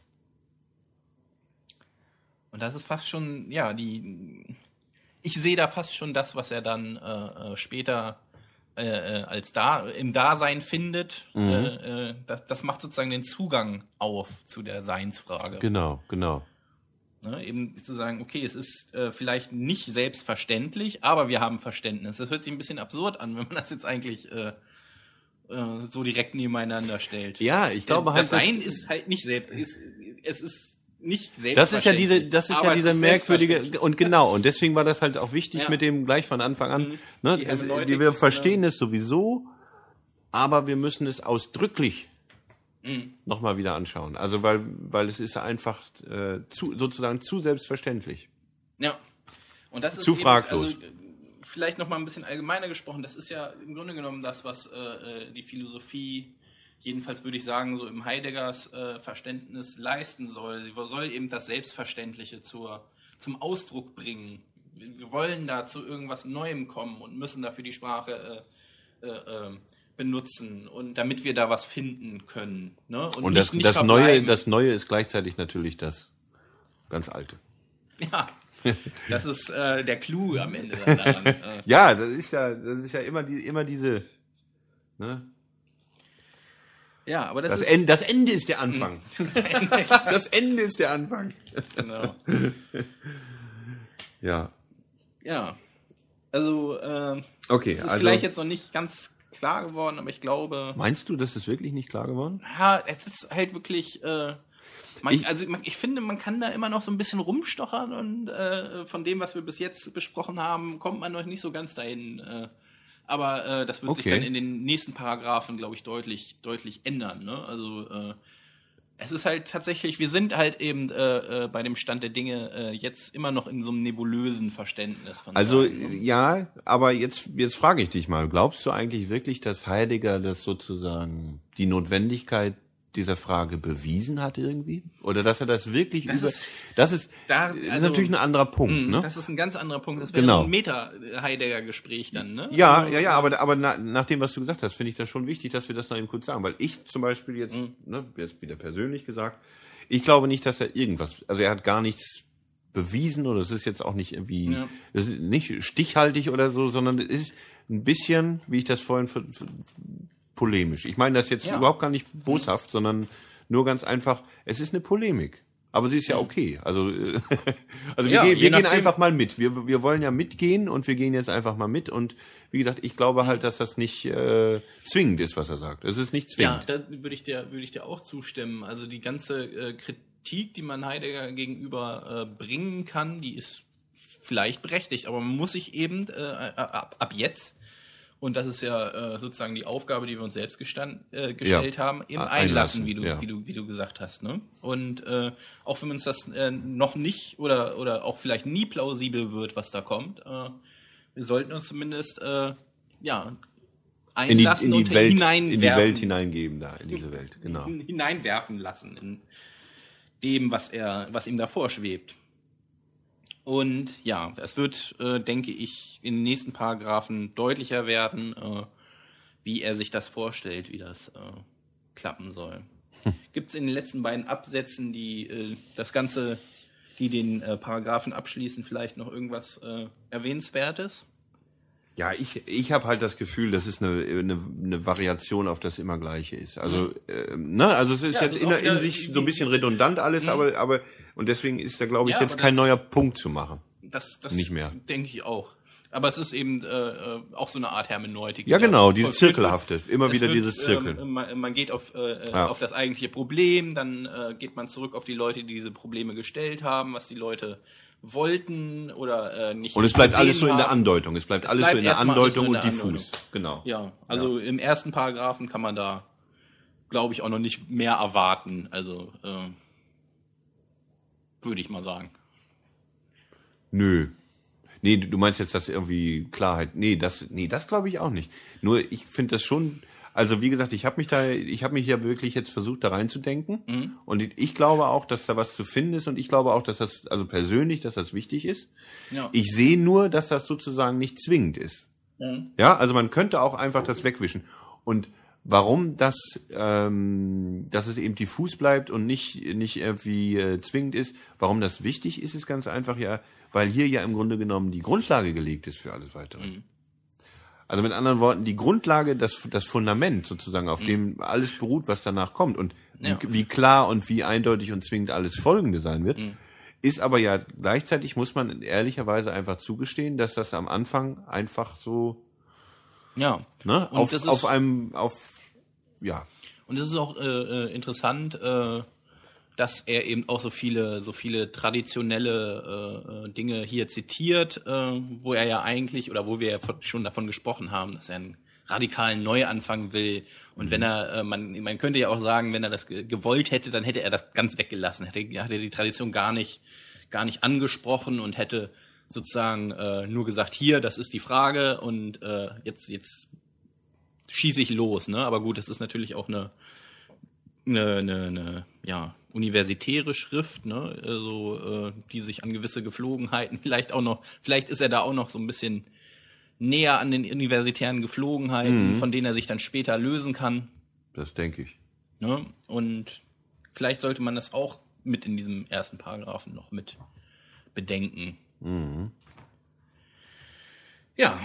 Und das ist fast schon, ich sehe da fast schon das, was er dann später als im Dasein findet. Das macht sozusagen den Zugang auf zu der Seinsfrage. Genau. Ne, eben zu sagen, okay, es ist vielleicht nicht selbstverständlich, aber wir haben Verständnis. Das hört sich ein bisschen absurd an, wenn man das jetzt eigentlich so direkt nebeneinander stellt. Ja, ich glaube halt, das Sein ist halt nicht selbst. Es ist nicht selbstverständlich. Das ist ja diese merkwürdige und deswegen war das halt auch wichtig mit dem gleich von Anfang an. Ne, wir verstehen es sowieso, aber wir müssen es ausdrücklich nochmal wieder anschauen. Also weil es ist einfach sozusagen zu selbstverständlich. Ja. Und das ist zu fraglos. Vielleicht noch mal ein bisschen allgemeiner gesprochen, das ist ja im Grunde genommen das, was die Philosophie, jedenfalls würde ich sagen, so im Heideggers Verständnis leisten soll. Sie soll eben das Selbstverständliche zum Ausdruck bringen. Wir wollen da zu irgendwas Neuem kommen und müssen dafür die Sprache benutzen und damit wir da was finden können. Ne? Und nicht das Neue ist gleichzeitig natürlich das ganz Alte. Ja. Das ist der Clou am Ende daran. Ja, das ist ja immer diese. Ne? Ja, aber das Ende ist der Anfang. Das Ende ist der Anfang. Genau. Ja. Ja. Also okay, es ist vielleicht jetzt noch nicht ganz klar geworden, aber ich glaube. Meinst du, das ist wirklich nicht klar geworden? Ja, es ist halt wirklich. Ich finde, man kann da immer noch so ein bisschen rumstochern und von dem, was wir bis jetzt besprochen haben, kommt man noch nicht so ganz dahin. Aber das wird sich dann in den nächsten Paragraphen, glaube ich, deutlich ändern. Ne? Also es ist halt tatsächlich, wir sind halt eben bei dem Stand der Dinge jetzt immer noch in so einem nebulösen Verständnis von Sein. Ja, aber jetzt frage ich dich mal, glaubst du eigentlich wirklich, dass Heidegger das sozusagen die Notwendigkeit dieser Frage bewiesen hat irgendwie? Oder dass er das wirklich das ist natürlich ein anderer Punkt, ne? Das ist ein ganz anderer Punkt. Das wäre Genau. ein Meta-Heidegger-Gespräch dann, ne? Ja, aber nach dem, was du gesagt hast, finde ich das schon wichtig, dass wir das noch eben kurz sagen. Weil ich zum Beispiel jetzt wieder persönlich gesagt, ich glaube nicht, dass er also er hat gar nichts bewiesen oder es ist jetzt auch nicht irgendwie, das ist nicht stichhaltig oder so, sondern es ist ein bisschen, wie ich das vorhin polemisch. Ich meine das jetzt überhaupt gar nicht boshaft, sondern nur ganz einfach, es ist eine Polemik. Aber sie ist ja okay. Also wir gehen einfach mal mit. Wir wollen ja mitgehen und wir gehen jetzt einfach mal mit. Und wie gesagt, ich glaube halt, dass das nicht zwingend ist, was er sagt. Es ist nicht zwingend. Ja, da würde ich dir auch zustimmen. Also die ganze Kritik, die man Heidegger gegenüber bringen kann, die ist vielleicht berechtigt. Aber man muss sich eben ab jetzt, und das ist ja sozusagen die Aufgabe, die wir uns selbst gestellt haben, eben einlassen, wie du gesagt hast. Ne? Und auch wenn uns das noch nicht oder auch vielleicht nie plausibel wird, was da kommt, wir sollten uns zumindest einlassen in die Welt, hineinwerfen. in die Welt hineingeben, in diese Welt, genau. Hineinwerfen lassen in dem, was ihm da vorschwebt. Und ja, es wird, denke ich, in den nächsten Paragraphen deutlicher werden, wie er sich das vorstellt, wie das klappen soll. Gibt es in den letzten beiden Absätzen, die den Paragraphen abschließen, vielleicht noch irgendwas Erwähnenswertes? Ja, ich habe halt das Gefühl, dass es eine Variation auf das immer Gleiche ist. Also, also es ist jetzt in sich so ein bisschen redundant alles, aber und deswegen ist da, glaube ich, jetzt kein neuer Punkt zu machen. Das nicht mehr. Denke ich auch. Aber es ist eben auch so eine Art Hermeneutik. Ja, genau, dieses Zirkelhafte. Immer wieder dieses Zirkeln. Man geht auf das eigentliche Problem, dann geht man zurück auf die Leute, die diese Probleme gestellt haben, was die Leute wollten oder nicht. Und es bleibt alles so in der Andeutung. Es bleibt alles so in der Andeutung und diffus. Genau. Ja, also im ersten Paragraphen kann man da, glaube ich, auch noch nicht mehr erwarten. Also würde ich mal sagen. Nö. Nee, du meinst jetzt, dass irgendwie Klarheit. Nee, das glaube ich auch nicht. Nur ich finde das schon. Also wie gesagt, ich habe mich ja wirklich jetzt versucht, da reinzudenken. Und ich glaube auch, dass da was zu finden ist. Und ich glaube auch, dass das, also persönlich, dass das wichtig ist. Ja. Ich sehe nur, dass das sozusagen nicht zwingend ist. Ja, also man könnte auch einfach das wegwischen. Und warum dass es eben diffus bleibt und nicht irgendwie zwingend ist, warum das wichtig ist, ist ganz einfach weil hier ja im Grunde genommen die Grundlage gelegt ist für alles Weitere. Also mit anderen Worten, die Grundlage, das Fundament sozusagen, auf dem alles beruht, was danach kommt und wie klar und wie eindeutig und zwingend alles Folgende sein wird, ist aber ja gleichzeitig, muss man ehrlicherweise einfach zugestehen, dass das am Anfang einfach so und Und es ist auch interessant, dass er eben auch so viele traditionelle Dinge hier zitiert, wo er ja eigentlich, oder wo wir ja schon davon gesprochen haben, dass er einen radikalen Neuanfang will. Und wenn er, man könnte ja auch sagen, wenn er das gewollt hätte, dann hätte er das ganz weggelassen, hätte er die Tradition gar nicht angesprochen und hätte sozusagen nur gesagt, hier, das ist die Frage und jetzt schieße ich los, ne? Aber gut, das ist natürlich auch eine universitäre Schrift, ne? Also die sich an gewisse Geflogenheiten vielleicht ist er da auch noch so ein bisschen näher an den universitären Geflogenheiten, von denen er sich dann später lösen kann. Das denke ich. Ne? Und vielleicht sollte man das auch mit in diesem ersten Paragraphen noch mit bedenken. Ja.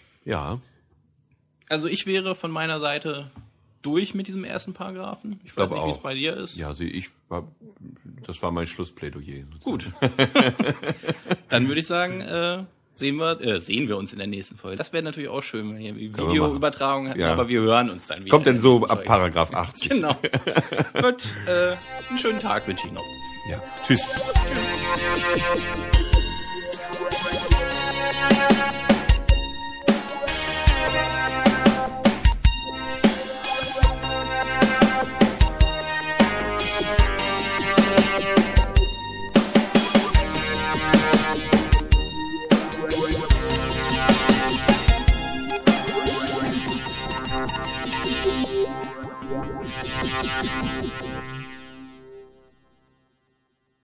Also ich wäre von meiner Seite durch mit diesem ersten Paragraphen. Ich weiß nicht, wie es bei dir ist. Ja, das war mein Schlussplädoyer. Gut. Dann würde ich sagen, sehen wir uns in der nächsten Folge. Das wäre natürlich auch schön, wenn wir hier Videoübertragung hätten, aber wir hören uns dann wieder. Kommt denn so ab Paragraph 80. Genau. Gut, einen schönen Tag wünsche ich noch. Ja, tschüss.